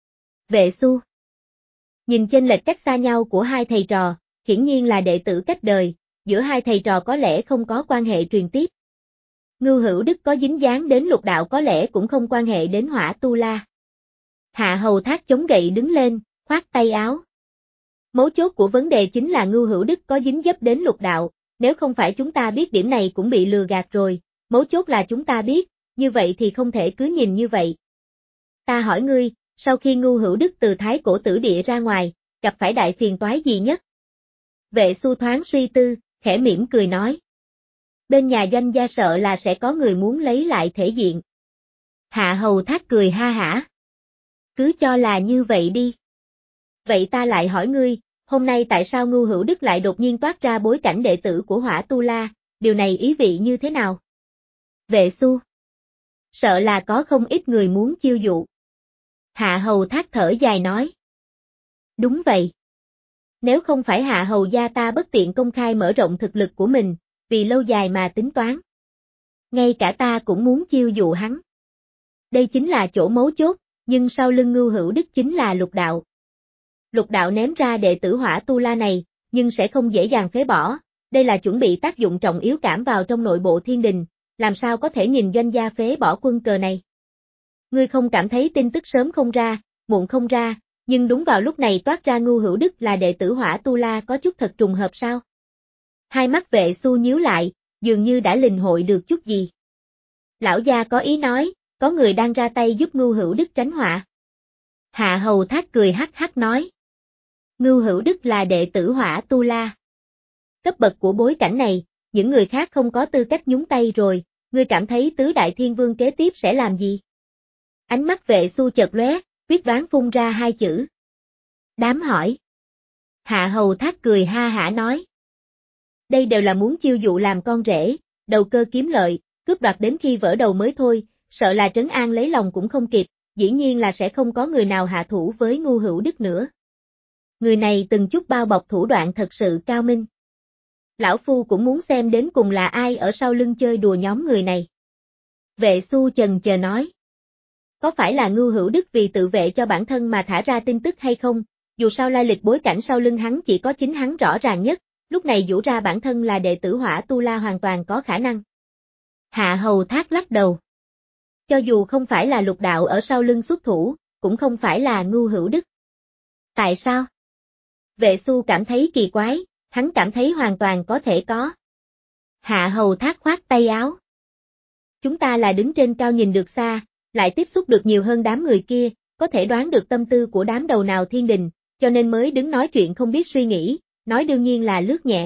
Vệ Xu nhìn chênh lệch cách xa nhau của hai thầy trò, hiển nhiên là đệ tử cách đời, giữa hai thầy trò có lẽ không có quan hệ truyền tiếp. Ngưu Hữu Đức có dính dáng đến Lục Đạo có lẽ cũng không quan hệ đến Hỏa Tu La. Hạ Hầu Thác chống gậy đứng lên, khoát tay áo. Mấu chốt của vấn đề chính là Ngưu Hữu Đức có dính dấp đến Lục Đạo, nếu không phải chúng ta biết điểm này cũng bị lừa gạt rồi, mấu chốt là chúng ta biết, như vậy thì không thể cứ nhìn như vậy. Ta hỏi ngươi, sau khi Ngưu Hữu Đức từ Thái Cổ Tử Địa ra ngoài, gặp phải đại phiền toái gì nhất? Vệ Xu thoáng suy tư, khẽ mỉm cười nói. Bên nhà doanh gia sợ là sẽ có người muốn lấy lại thể diện. Hạ Hầu Thác cười ha hả. Cứ cho là như vậy đi. Vậy ta lại hỏi ngươi, hôm nay tại sao Ngưu Hữu Đức lại đột nhiên toát ra bối cảnh đệ tử của Hỏa Tu La, điều này ý vị như thế nào? Vệ Xu sợ là có không ít người muốn chiêu dụ. Hạ Hầu Thác thở dài nói. Đúng vậy. Nếu không phải Hạ Hầu gia ta bất tiện công khai mở rộng thực lực của mình, vì lâu dài mà tính toán. Ngay cả ta cũng muốn chiêu dụ hắn. Đây chính là chỗ mấu chốt, nhưng sau lưng Ngưu Hữu Đức chính là Lục Đạo. Lục Đạo ném ra đệ tử Hỏa Tu La này, nhưng sẽ không dễ dàng phế bỏ, Đây là chuẩn bị tác dụng trọng yếu cảm vào trong nội bộ thiên đình, làm sao có thể nhìn doanh gia phế bỏ quân cờ này. Ngươi không cảm thấy tin tức sớm không ra, muộn không ra, nhưng đúng vào lúc này toát ra Ngưu Hữu Đức là đệ tử Hỏa Tu La có chút thật trùng hợp sao? Hai mắt Vệ Xu nhíu lại, dường như đã lình hội được chút gì. Lão gia có ý nói, có người đang ra tay giúp Ngưu Hữu Đức tránh họa. Hạ Hầu Thác cười hắc hắc nói. Ngưu Hữu Đức là đệ tử Hỏa Tu La. Cấp bậc của bối cảnh này, những người khác không có tư cách nhúng tay rồi, ngươi cảm thấy tứ đại thiên vương kế tiếp sẽ làm gì? Ánh mắt Vệ Xu chợt lóe, quyết đoán phun ra hai chữ. Đám hỏi. Hạ Hầu Thác cười ha hả nói. Đây đều là muốn chiêu dụ làm con rể, đầu cơ kiếm lợi, cướp đoạt đến khi vỡ đầu mới thôi, sợ là trấn an lấy lòng cũng không kịp, dĩ nhiên là sẽ không có người nào hạ thủ với Ngưu Hữu Đức nữa. Người này từng chút bao bọc thủ đoạn thật sự cao minh. Lão Phu cũng muốn xem đến cùng là ai ở sau lưng chơi đùa nhóm người này. Vệ Xu chần chờ nói. Có phải là Ngưu Hữu Đức vì tự vệ cho bản thân mà thả ra tin tức hay không, dù sao lai lịch bối cảnh sau lưng hắn chỉ có chính hắn rõ ràng nhất, lúc này vũ ra bản thân là đệ tử Hỏa Tu La hoàn toàn có khả năng. Hạ Hầu Thác lắc đầu. Cho dù không phải là Lục Đạo ở sau lưng xuất thủ, cũng không phải là Ngưu Hữu Đức. Tại sao? Vệ Xu cảm thấy kỳ quái, hắn cảm thấy hoàn toàn có thể có. Hạ Hầu Thác khoát tay áo. Chúng ta là đứng trên cao nhìn được xa, lại tiếp xúc được nhiều hơn đám người kia, có thể đoán được tâm tư của đám đầu nào thiên đình, cho nên mới đứng nói chuyện không biết suy nghĩ, nói đương nhiên là lướt nhẹ.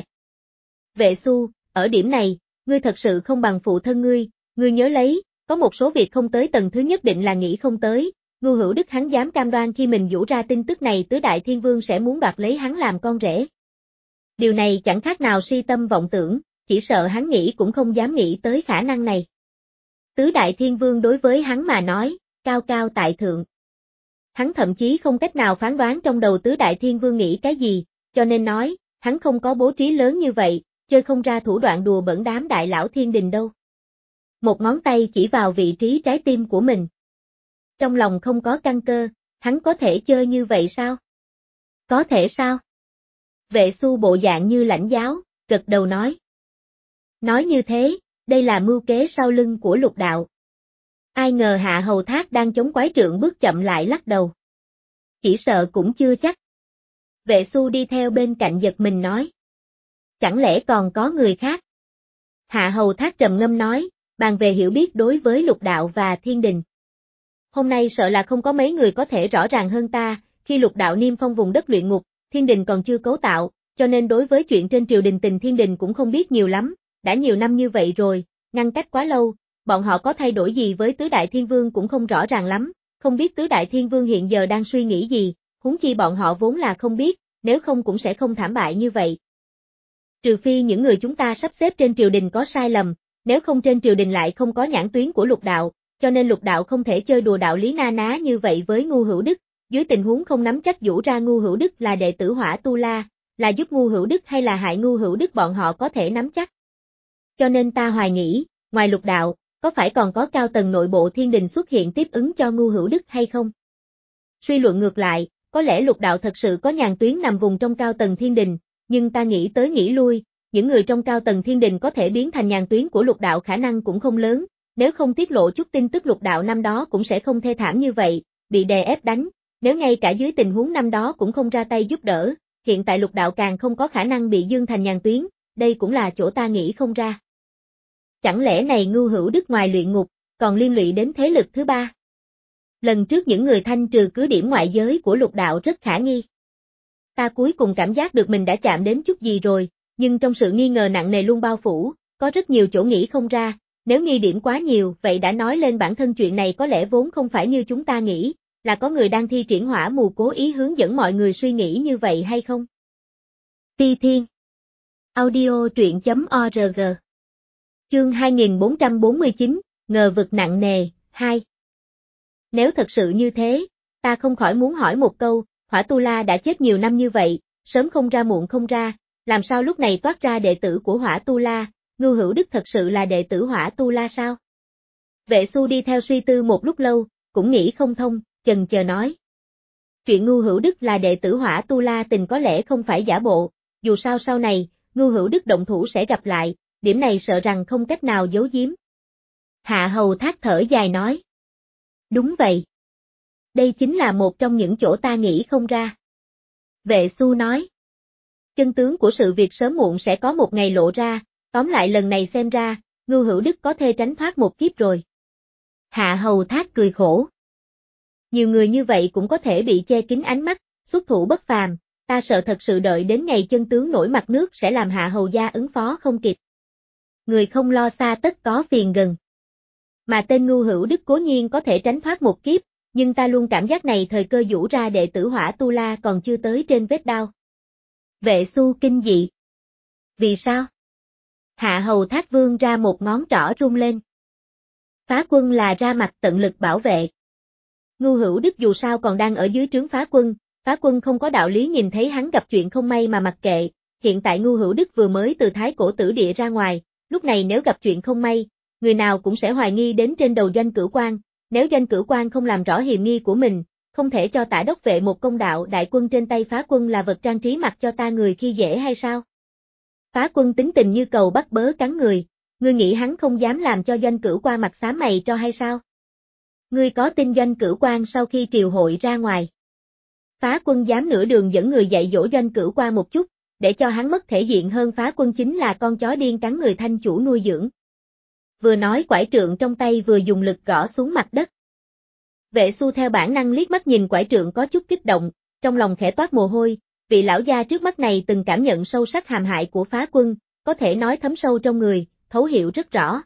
Vệ Xu, ở điểm này, ngươi thật sự không bằng phụ thân ngươi, ngươi nhớ lấy, có một số việc không tới tầng thứ nhất định là nghĩ không tới, Ngưu Hữu Đức hắn dám cam đoan khi mình vũ ra tin tức này tứ đại thiên vương sẽ muốn đoạt lấy hắn làm con rể. Điều này chẳng khác nào si tâm vọng tưởng, chỉ sợ hắn nghĩ cũng không dám nghĩ tới khả năng này. Tứ đại thiên vương đối với hắn mà nói, cao cao tại thượng. Hắn thậm chí không cách nào phán đoán trong đầu tứ đại thiên vương nghĩ cái gì, cho nên nói, hắn không có bố trí lớn như vậy, chơi không ra thủ đoạn đùa bẩn đám đại lão thiên đình đâu. Một ngón tay chỉ vào vị trí trái tim của mình. Trong lòng không có căn cơ, hắn có thể chơi như vậy sao? Có thể sao? Vệ Xu bộ dạng như lãnh giáo, gật đầu nói. Nói như thế, đây là mưu kế sau lưng của Lục Đạo. Ai ngờ Hạ Hầu Thác đang chống quái trượng bước chậm lại lắc đầu. Chỉ sợ cũng chưa chắc. Vệ Xu đi theo bên cạnh giật mình nói. Chẳng lẽ còn có người khác? Hạ Hầu Thác trầm ngâm nói, bàn về hiểu biết đối với Lục Đạo và thiên đình. Hôm nay sợ là không có mấy người có thể rõ ràng hơn ta, khi Lục Đạo niêm phong vùng đất luyện ngục, thiên đình còn chưa cấu tạo, cho nên đối với chuyện trên triều đình tình thiên đình cũng không biết nhiều lắm, đã nhiều năm như vậy rồi, ngăn cách quá lâu, bọn họ có thay đổi gì với tứ đại thiên vương cũng không rõ ràng lắm, không biết tứ đại thiên vương hiện giờ đang suy nghĩ gì, huống chi bọn họ vốn là không biết, nếu không cũng sẽ không thảm bại như vậy. Trừ phi những người chúng ta sắp xếp trên triều đình có sai lầm, nếu không trên triều đình lại không có nhãn tuyến của Lục Đạo, cho nên Lục Đạo không thể chơi đùa đạo lý na ná như vậy với Ngưu Hữu Đức, dưới tình huống không nắm chắc vũ ra Ngưu Hữu Đức là đệ tử Hỏa Tu La, là giúp Ngưu Hữu Đức hay là hại Ngưu Hữu Đức bọn họ có thể nắm chắc. Cho nên ta hoài nghĩ, ngoài Lục Đạo, có phải còn có cao tầng nội bộ thiên đình xuất hiện tiếp ứng cho Ngưu Hữu Đức hay không? Suy luận ngược lại, có lẽ Lục Đạo thật sự có nhàn tuyến nằm vùng trong cao tầng thiên đình, nhưng ta nghĩ tới nghĩ lui, những người trong cao tầng thiên đình có thể biến thành nhàn tuyến của Lục Đạo khả năng cũng không lớn, nếu không tiết lộ chút tin tức Lục Đạo năm đó cũng sẽ không thê thảm như vậy, bị đè ép đánh, nếu ngay cả dưới tình huống năm đó cũng không ra tay giúp đỡ, hiện tại Lục Đạo càng không có khả năng bị dương thành nhàn tuyến, đây cũng là chỗ ta nghĩ không ra. Chẳng lẽ này Ngưu Hữu Đức ngoài luyện ngục, còn liên lụy đến thế lực thứ ba? Lần trước những người thanh trừ cứ điểm ngoại giới của Lục Đạo rất khả nghi. Ta cuối cùng cảm giác được mình đã chạm đến chút gì rồi, nhưng trong sự nghi ngờ nặng nề luôn bao phủ, có rất nhiều chỗ nghĩ không ra, nếu nghi điểm quá nhiều vậy đã nói lên bản thân chuyện này có lẽ vốn không phải như chúng ta nghĩ, là có người đang thi triển hỏa mù cố ý hướng dẫn mọi người suy nghĩ như vậy hay không? Ti Thiên Audio truyện chấm org Chương hai nghìn bốn trăm bốn mươi chín, ngờ vực nặng nề, hai. Nếu thật sự như thế, ta không khỏi muốn hỏi một câu, Hỏa Tu La đã chết nhiều năm như vậy, sớm không ra muộn không ra, làm sao lúc này toát ra đệ tử của Hỏa Tu La, Ngưu Hữu Đức thật sự là đệ tử Hỏa Tu La sao? Vệ Xu đi theo suy tư một lúc lâu, cũng nghĩ không thông, chần chờ nói. Chuyện Ngưu Hữu Đức là đệ tử Hỏa Tu La tình có lẽ không phải giả bộ, dù sao sau này, Ngưu Hữu Đức động thủ sẽ gặp lại, điểm này sợ rằng không cách nào giấu giếm. Hạ Hầu Thác thở dài nói. Đúng vậy. Đây chính là một trong những chỗ ta nghĩ không ra. Vệ Xu nói. Chân tướng của sự việc sớm muộn sẽ có một ngày lộ ra, tóm lại lần này xem ra, Ngưu Hữu Đức có thể tránh thoát một kiếp rồi. Hạ Hầu Thác cười khổ. Nhiều người như vậy cũng có thể bị che kín ánh mắt, xuất thủ bất phàm, ta sợ thật sự đợi đến ngày chân tướng nổi mặt nước sẽ làm Hạ Hầu gia ứng phó không kịp. Người không lo xa tất có phiền gần. Mà tên Ngưu Hữu Đức cố nhiên có thể tránh thoát một kiếp, nhưng ta luôn cảm giác này thời cơ vũ ra đệ tử Hỏa Tu La còn chưa tới trên vết đao. Vệ Xu kinh dị. Vì sao? Hạ Hầu Thác vươn ra một ngón trỏ rung lên. Phá quân là ra mặt tận lực bảo vệ. Ngưu Hữu Đức dù sao còn đang ở dưới trướng phá quân, phá quân không có đạo lý nhìn thấy hắn gặp chuyện không may mà mặc kệ, hiện tại Ngưu Hữu Đức vừa mới từ Thái Cổ Tử Địa ra ngoài, lúc này nếu gặp chuyện không may, người nào cũng sẽ hoài nghi đến trên đầu Doanh Cửu Quan, nếu Doanh Cửu Quan không làm rõ hiềm nghi của mình, không thể cho Tả Đốc Vệ một công đạo đại quân trên tay phá quân là vật trang trí mặt cho ta người khi dễ hay sao? Phá quân tính tình như cầu bắt bớ cắn người, ngươi nghĩ hắn không dám làm cho Doanh Cửu Quan mặt xám mày cho hay sao? Ngươi có tin Doanh Cửu Quan sau khi triều hội ra ngoài? Phá quân dám nửa đường dẫn người dạy dỗ Doanh Cửu Quan một chút, để cho hắn mất thể diện hơn phá quân chính là con chó điên cắn người thanh chủ nuôi dưỡng. Vừa nói quải trượng trong tay vừa dùng lực gõ xuống mặt đất. Vệ Xu theo bản năng liếc mắt nhìn quải trượng có chút kích động, trong lòng khẽ toát mồ hôi, vị lão gia trước mắt này từng cảm nhận sâu sắc hàm hại của phá quân, có thể nói thấm sâu trong người, thấu hiểu rất rõ.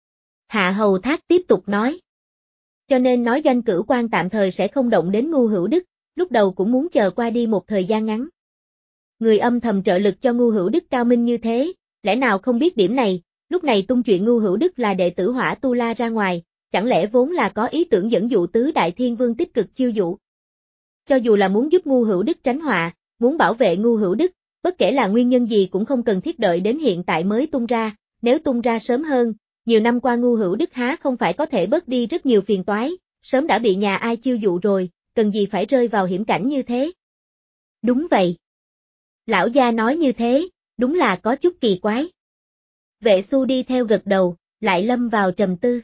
Hạ Hầu Thác tiếp tục nói. Cho nên nói Doanh Cửu Quan tạm thời sẽ không động đến Ngưu Hữu Đức, lúc đầu cũng muốn chờ qua đi một thời gian ngắn. Người âm thầm trợ lực cho Ngưu Hữu Đức cao minh như thế, lẽ nào không biết điểm này, lúc này tung chuyện Ngưu Hữu Đức là đệ tử Hỏa Tu La ra ngoài, chẳng lẽ vốn là có ý tưởng dẫn dụ tứ đại thiên vương tích cực chiêu dụ. Cho dù là muốn giúp Ngưu Hữu Đức tránh họa, muốn bảo vệ Ngưu Hữu Đức, bất kể là nguyên nhân gì cũng không cần thiết đợi đến hiện tại mới tung ra, nếu tung ra sớm hơn, nhiều năm qua Ngưu Hữu Đức há không phải có thể bớt đi rất nhiều phiền toái, sớm đã bị nhà ai chiêu dụ rồi, cần gì phải rơi vào hiểm cảnh như thế. Đúng vậy. Lão gia nói như thế, đúng là có chút kỳ quái. Vệ Xu đi theo gật đầu, lại lâm vào trầm tư.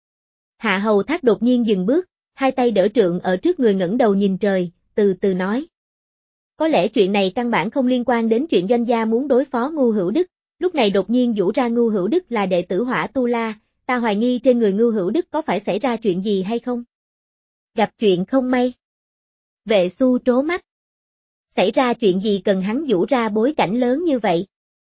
Hạ Hầu Thác đột nhiên dừng bước, hai tay đỡ trượng ở trước người ngẩng đầu nhìn trời, từ từ nói. Có lẽ chuyện này căn bản không liên quan đến chuyện Doanh gia muốn đối phó Ngưu Hữu Đức, lúc này đột nhiên vũ ra Ngưu Hữu Đức là đệ tử Hỏa Tu La, ta hoài nghi trên người Ngưu Hữu Đức có phải xảy ra chuyện gì hay không? Gặp chuyện không may. Vệ Xu trố mắt. Xảy ra chuyện gì cần hắn vũ ra bối cảnh lớn như vậy?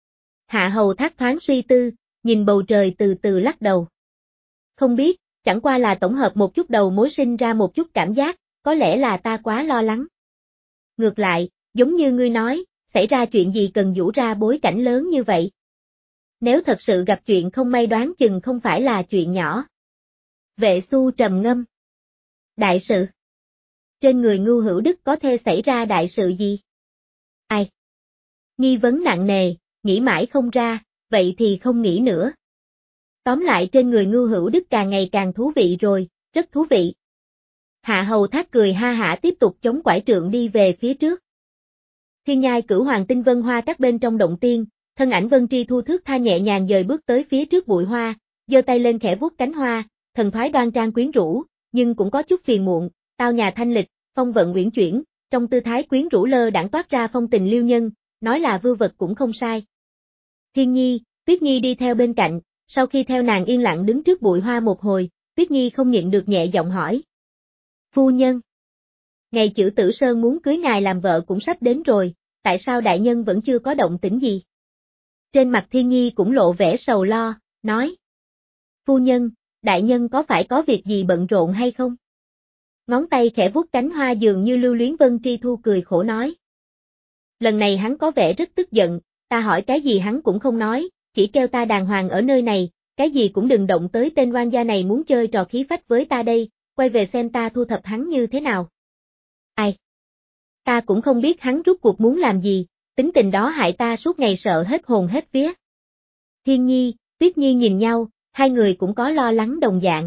Hạ Hầu Thác thoáng suy tư, nhìn bầu trời từ từ lắc đầu. Không biết, chẳng qua là tổng hợp một chút đầu mối sinh ra một chút cảm giác, có lẽ là ta quá lo lắng. Ngược lại, giống như ngươi nói, xảy ra chuyện gì cần vũ ra bối cảnh lớn như vậy? Nếu thật sự gặp chuyện không may đoán chừng không phải là chuyện nhỏ. Vệ Xu trầm ngâm. Đại sự. Trên người Ngưu Hữu Đức có thể xảy ra đại sự gì? Ai? Nghi vấn nặng nề, nghĩ mãi không ra, vậy thì không nghĩ nữa. Tóm lại trên người Ngưu Hữu Đức càng ngày càng thú vị rồi, rất thú vị. Hạ Hầu Thác cười ha hả tiếp tục chống quải trượng đi về phía trước. Thiên nhai Cửu Hoàng Tinh Vân Hoa các bên trong động tiên, thân ảnh Vân Tri Thu thước tha nhẹ nhàng dời bước tới phía trước bụi hoa, giơ tay lên khẽ vuốt cánh hoa, thần thoái đoan trang quyến rũ, nhưng cũng có chút phiền muộn, tao nhà thanh lịch, phong vận uyển chuyển, trong tư thái quyến rũ lơ đãng toát ra phong tình liêu nhân, nói là vưu vật cũng không sai. Thiên Nhi, Tuyết Nhi đi theo bên cạnh, sau khi theo nàng yên lặng đứng trước bụi hoa một hồi, Tuyết Nhi không nhịn được nhẹ giọng hỏi. Phu nhân, ngày Chử Tử Sơn muốn cưới ngài làm vợ cũng sắp đến rồi, tại sao đại nhân vẫn chưa có động tĩnh gì? Trên mặt Thiên Nhi cũng lộ vẻ sầu lo, nói. Phu nhân, đại nhân có phải có việc gì bận rộn hay không? Ngón tay khẽ vuốt cánh hoa dường như lưu luyến Vân Tri Thu cười khổ nói. Lần này hắn có vẻ rất tức giận, ta hỏi cái gì hắn cũng không nói, chỉ kêu ta đàng hoàng ở nơi này, cái gì cũng đừng động tới tên oan gia này muốn chơi trò khí phách với ta đây, quay về xem ta thu thập hắn như thế nào. Ai? Ta cũng không biết hắn rút cuộc muốn làm gì, tính tình đó hại ta suốt ngày sợ hết hồn hết vía. Thiên Nhi, Tuyết Nhi nhìn nhau, hai người cũng có lo lắng đồng dạng.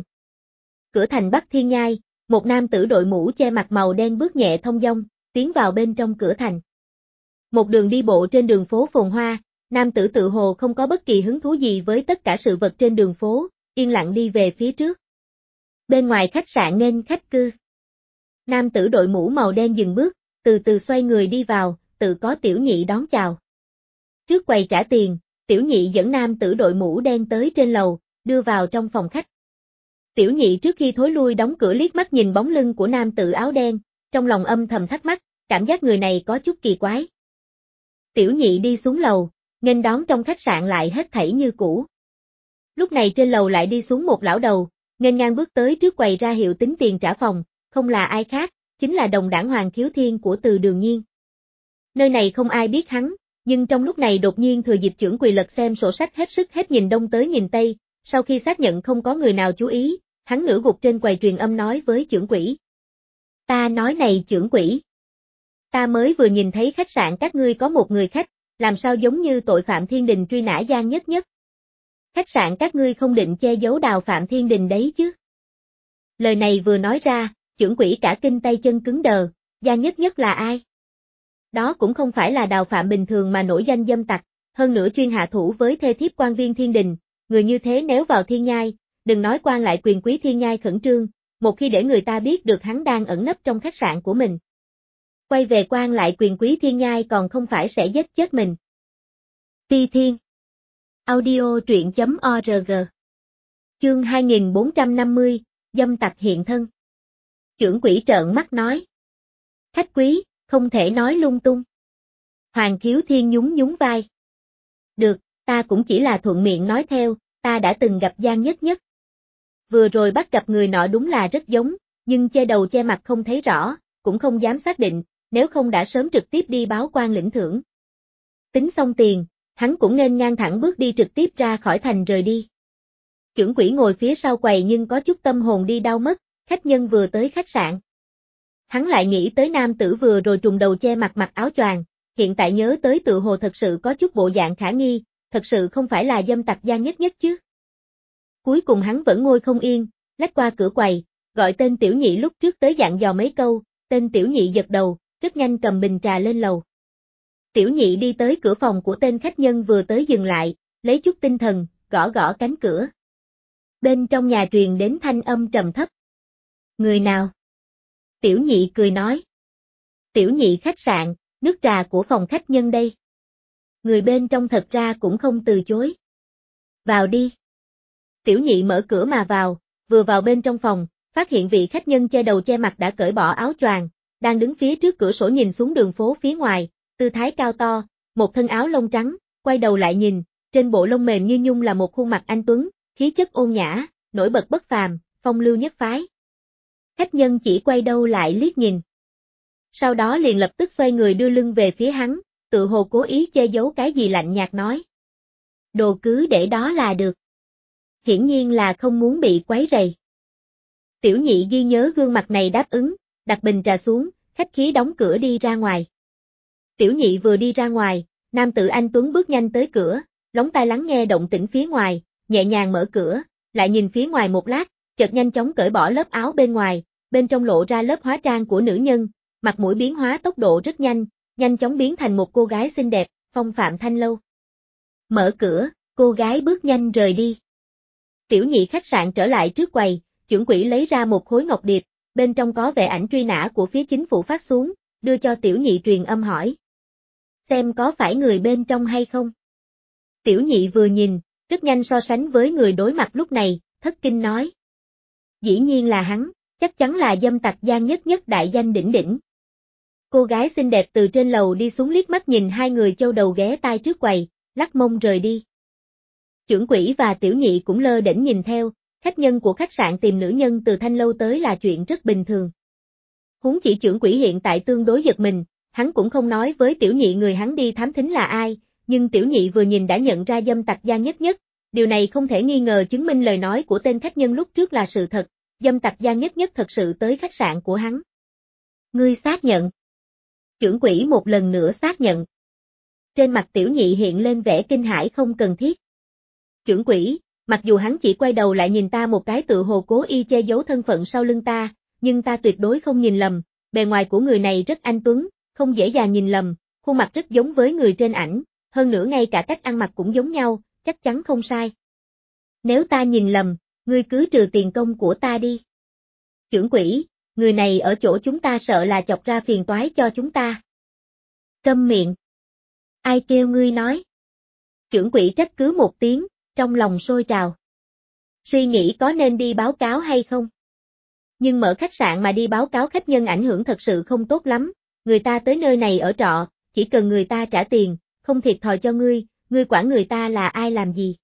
Cửa thành Bắc Thiên Nhai, một nam tử đội mũ che mặt màu đen bước nhẹ thông dong, tiến vào bên trong cửa thành. Một đường đi bộ trên đường phố phồn hoa, Nam tử tự hồ không có bất kỳ hứng thú gì với tất cả sự vật trên đường phố, yên lặng đi về phía trước. Bên ngoài khách sạn nên khách cư. Nam tử đội mũ màu đen dừng bước, từ từ xoay người đi vào, tự có tiểu nhị đón chào. Trước quầy trả tiền, tiểu nhị dẫn nam tử đội mũ đen tới trên lầu, đưa vào trong phòng khách. Tiểu nhị trước khi thối lui đóng cửa liếc mắt nhìn bóng lưng của nam tử áo đen, trong lòng âm thầm thắc mắc, cảm giác người này có chút kỳ quái. Tiểu nhị đi xuống lầu, nghênh đón trong khách sạn lại hết thảy như cũ. Lúc này trên lầu lại đi xuống một lão đầu, nghênh ngang bước tới trước quầy ra hiệu tính tiền trả phòng, không là ai khác, chính là đồng đảng Hoàng Khiếu Thiên của Từ Đường Nhiên. Nơi này không ai biết hắn, nhưng trong lúc này đột nhiên thừa dịp chưởng quỳ lật xem sổ sách hết sức hết nhìn đông tới nhìn tây, sau khi xác nhận không có người nào chú ý, hắn nửa gục trên quầy truyền âm nói với chưởng quỹ. Ta nói này chưởng quỹ. Ta mới vừa nhìn thấy khách sạn các ngươi có một người khách, làm sao giống như tội phạm thiên đình truy nã Giang Nhất Nhất. Khách sạn các ngươi không định che giấu đào phạm thiên đình đấy chứ. Lời này vừa nói ra, chưởng quỹ cả kinh tay chân cứng đờ, Giang Nhất Nhất là ai? Đó cũng không phải là đào phạm bình thường mà nổi danh dâm tặc, hơn nữa chuyên hạ thủ với thê thiếp quan viên thiên đình, người như thế nếu vào thiên nhai, đừng nói quan lại quyền quý thiên nhai khẩn trương, một khi để người ta biết được hắn đang ẩn nấp trong khách sạn của mình. Quay về quan lại quyền quý thiên nhai còn không phải sẽ giết chết mình. Ti Thiên Audio truyện chấm org Chương hai nghìn bốn trăm năm mươi, dâm tặc hiện thân. Chưởng quỹ trợn mắt nói. Khách quý, không thể nói lung tung. Hoàng Khiếu Thiên nhún nhún vai. Được, ta cũng chỉ là thuận miệng nói theo, ta đã từng gặp Giang Nhất Nhất. Vừa rồi bắt gặp người nọ đúng là rất giống, nhưng che đầu che mặt không thấy rõ, cũng không dám xác định, nếu không đã sớm trực tiếp đi báo quan lĩnh thưởng. Tính xong tiền, hắn cũng nghênh ngang thẳng bước đi trực tiếp ra khỏi thành rời đi. Chưởng quỹ ngồi phía sau quầy nhưng có chút tâm hồn đi đau mất, khách nhân vừa tới khách sạn. Hắn lại nghĩ tới nam tử vừa rồi trùng đầu che mặt mặc áo choàng, hiện tại nhớ tới tự hồ thật sự có chút bộ dạng khả nghi, thật sự không phải là dâm tặc Giang Nhất Nhất chứ. Cuối cùng hắn vẫn ngồi không yên, lách qua cửa quầy, gọi tên tiểu nhị lúc trước tới dặn dò mấy câu, tên tiểu nhị giật đầu, rất nhanh cầm bình trà lên lầu. Tiểu nhị đi tới cửa phòng của tên khách nhân vừa tới dừng lại, lấy chút tinh thần, gõ gõ cánh cửa. Bên trong nhà truyền đến thanh âm trầm thấp. Người nào? Tiểu nhị cười nói. Tiểu nhị khách sạn, nước trà của phòng khách nhân đây. Người bên trong thật ra cũng không từ chối. Vào đi. Tiểu nhị mở cửa mà vào, vừa vào bên trong phòng, phát hiện vị khách nhân che đầu che mặt đã cởi bỏ áo choàng, đang đứng phía trước cửa sổ nhìn xuống đường phố phía ngoài, tư thái cao to, một thân áo lông trắng, quay đầu lại nhìn, trên bộ lông mềm như nhung là một khuôn mặt anh tuấn, khí chất ôn nhã, nổi bật bất phàm, phong lưu nhất phái. Khách nhân chỉ quay đầu lại liếc nhìn. Sau đó liền lập tức xoay người đưa lưng về phía hắn, tự hồ cố ý che giấu cái gì lạnh nhạt nói. Đồ cứ để đó là được. Hiển nhiên là không muốn bị quấy rầy. Tiểu nhị ghi nhớ gương mặt này đáp ứng, đặt bình trà xuống, khách khí đóng cửa đi ra ngoài. Tiểu nhị vừa đi ra ngoài, nam tử anh tuấn bước nhanh tới cửa, lóng tai lắng nghe động tĩnh phía ngoài, nhẹ nhàng mở cửa, lại nhìn phía ngoài một lát, chợt nhanh chóng cởi bỏ lớp áo bên ngoài, bên trong lộ ra lớp hóa trang của nữ nhân, mặt mũi biến hóa tốc độ rất nhanh, nhanh chóng biến thành một cô gái xinh đẹp, phong phạm thanh lâu. Mở cửa, cô gái bước nhanh rời đi. Tiểu nhị khách sạn trở lại trước quầy, chưởng quỹ lấy ra một khối ngọc điệp, bên trong có vẻ ảnh truy nã của phía chính phủ phát xuống, đưa cho tiểu nhị truyền âm hỏi. Xem có phải người bên trong hay không? Tiểu nhị vừa nhìn, rất nhanh so sánh với người đối mặt lúc này, thất kinh nói. Dĩ nhiên là hắn, chắc chắn là dâm tặc Giang Nhất Nhất đại danh đỉnh đỉnh. Cô gái xinh đẹp từ trên lầu đi xuống liếc mắt nhìn hai người châu đầu ghé tai trước quầy, lắc mông rời đi. Chưởng quỹ và tiểu nhị cũng lơ đễnh nhìn theo, khách nhân của khách sạn tìm nữ nhân từ thanh lâu tới là chuyện rất bình thường. Huống chỉ chưởng quỹ hiện tại tương đối giật mình, hắn cũng không nói với tiểu nhị người hắn đi thám thính là ai, nhưng tiểu nhị vừa nhìn đã nhận ra dâm tặc Giang Nhất Nhất, điều này không thể nghi ngờ chứng minh lời nói của tên khách nhân lúc trước là sự thật, dâm tặc Giang Nhất Nhất thật sự tới khách sạn của hắn. Ngươi xác nhận. Chưởng quỹ một lần nữa xác nhận. Trên mặt tiểu nhị hiện lên vẻ kinh hãi không cần thiết. Chưởng quỹ, mặc dù hắn chỉ quay đầu lại nhìn ta một cái tự hồ cố ý che giấu thân phận sau lưng ta, nhưng ta tuyệt đối không nhìn lầm, bề ngoài của người này rất anh tuấn, không dễ dàng nhìn lầm, khuôn mặt rất giống với người trên ảnh, hơn nữa ngay cả cách ăn mặc cũng giống nhau, chắc chắn không sai. Nếu ta nhìn lầm, ngươi cứ trừ tiền công của ta đi. Chưởng quỷ, người này ở chỗ chúng ta sợ là chọc ra phiền toái cho chúng ta. Câm miệng. Ai kêu ngươi nói? Chưởng quỷ trách cứ một tiếng, trong lòng sôi trào. Suy nghĩ có nên đi báo cáo hay không? Nhưng mở khách sạn mà đi báo cáo khách nhân ảnh hưởng thật sự không tốt lắm, người ta tới nơi này ở trọ, chỉ cần người ta trả tiền, không thiệt thòi cho ngươi, ngươi quản người ta là ai làm gì.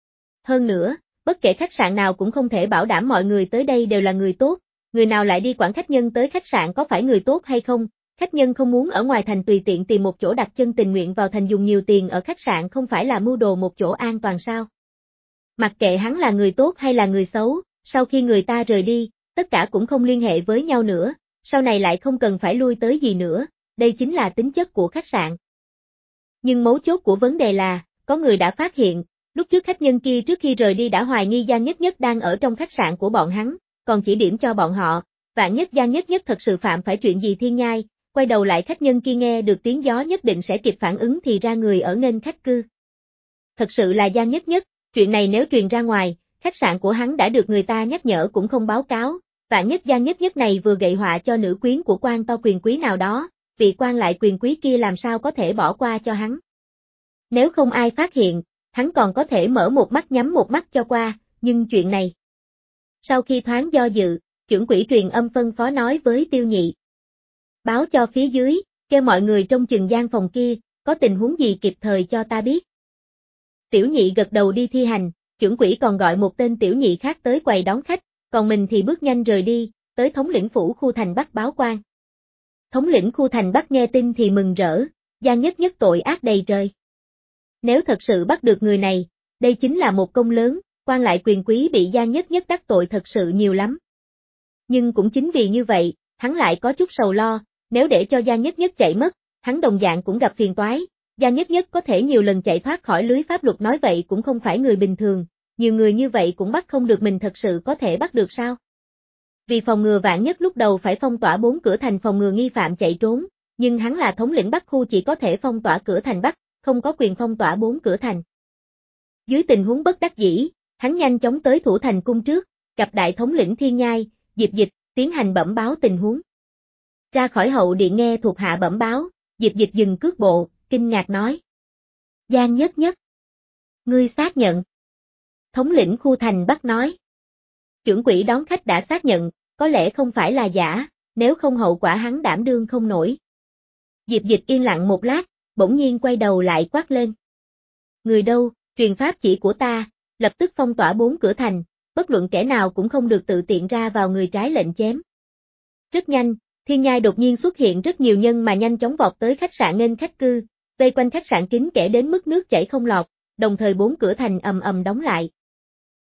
Hơn nữa, bất kể khách sạn nào cũng không thể bảo đảm mọi người tới đây đều là người tốt, người nào lại đi quản khách nhân tới khách sạn có phải người tốt hay không, khách nhân không muốn ở ngoài thành tùy tiện tìm một chỗ đặt chân tình nguyện vào thành dùng nhiều tiền ở khách sạn không phải là mưu đồ một chỗ an toàn sao. Mặc kệ hắn là người tốt hay là người xấu, sau khi người ta rời đi, tất cả cũng không liên hệ với nhau nữa, sau này lại không cần phải lui tới gì nữa, đây chính là tính chất của khách sạn. Nhưng mấu chốt của vấn đề là, có người đã phát hiện, lúc trước khách nhân kia trước khi rời đi đã hoài nghi Giang Nhất Nhất đang ở trong khách sạn của bọn hắn, còn chỉ điểm cho bọn họ, vạn nhất Giang Nhất Nhất thật sự phạm phải chuyện gì thiên nhai, quay đầu lại khách nhân kia nghe được tiếng gió nhất định sẽ kịp phản ứng thì ra người ở nghênh khách cư. Thật sự là Giang Nhất Nhất, chuyện này nếu truyền ra ngoài, khách sạn của hắn đã được người ta nhắc nhở cũng không báo cáo, vạn nhất Giang Nhất Nhất này vừa gậy họa cho nữ quyến của quan to quyền quý nào đó, vị quan lại quyền quý kia làm sao có thể bỏ qua cho hắn. Nếu không ai phát hiện, hắn còn có thể mở một mắt nhắm một mắt cho qua, nhưng chuyện này. Sau khi thoáng do dự, chưởng quỷ truyền âm phân phó nói với Tiêu Nhị. Báo cho phía dưới, kêu mọi người trong chừng gian phòng kia, có tình huống gì kịp thời cho ta biết. Tiểu Nhị gật đầu đi thi hành, chưởng quỷ còn gọi một tên Tiểu Nhị khác tới quầy đón khách, còn mình thì bước nhanh rời đi, tới thống lĩnh phủ khu thành Bắc báo quan. Thống lĩnh khu thành Bắc nghe tin thì mừng rỡ, Giang Nhất Nhất tội ác đầy trời. Nếu thật sự bắt được người này, đây chính là một công lớn, quan lại quyền quý bị Giang Nhất Nhất đắc tội thật sự nhiều lắm. Nhưng cũng chính vì như vậy, hắn lại có chút sầu lo, nếu để cho Giang Nhất Nhất chạy mất, hắn đồng dạng cũng gặp phiền toái. Giang Nhất Nhất có thể nhiều lần chạy thoát khỏi lưới pháp luật nói vậy cũng không phải người bình thường, nhiều người như vậy cũng bắt không được mình thật sự có thể bắt được sao? Vì phòng ngừa vạn nhất lúc đầu phải phong tỏa bốn cửa thành phòng ngừa nghi phạm chạy trốn, nhưng hắn là thống lĩnh Bắc khu chỉ có thể phong tỏa cửa thành Bắc, không có quyền phong tỏa bốn cửa thành. Dưới tình huống bất đắc dĩ, hắn nhanh chóng tới thủ thành cung trước, gặp đại thống lĩnh Thiên Nhai, Diệp Dịch, tiến hành bẩm báo tình huống. Ra khỏi hậu điện nghe thuộc hạ bẩm báo, Diệp Dịch dừng cước bộ, kinh ngạc nói. Giang Nhất Nhất. Ngươi xác nhận. Thống lĩnh khu thành Bắc nói. Chưởng quỷ đón khách đã xác nhận, có lẽ không phải là giả, nếu không hậu quả hắn đảm đương không nổi. Diệp Dịch yên lặng một lát, bỗng nhiên quay đầu lại quát lên. Người đâu, truyền pháp chỉ của ta, lập tức phong tỏa bốn cửa thành, bất luận kẻ nào cũng không được tự tiện ra vào người trái lệnh chém. Rất nhanh, Thiên Nhai đột nhiên xuất hiện rất nhiều nhân mà nhanh chóng vọt tới khách sạn nghênh khách cư, vây quanh khách sạn kín kẽ đến mức nước chảy không lọt, đồng thời bốn cửa thành ầm ầm đóng lại.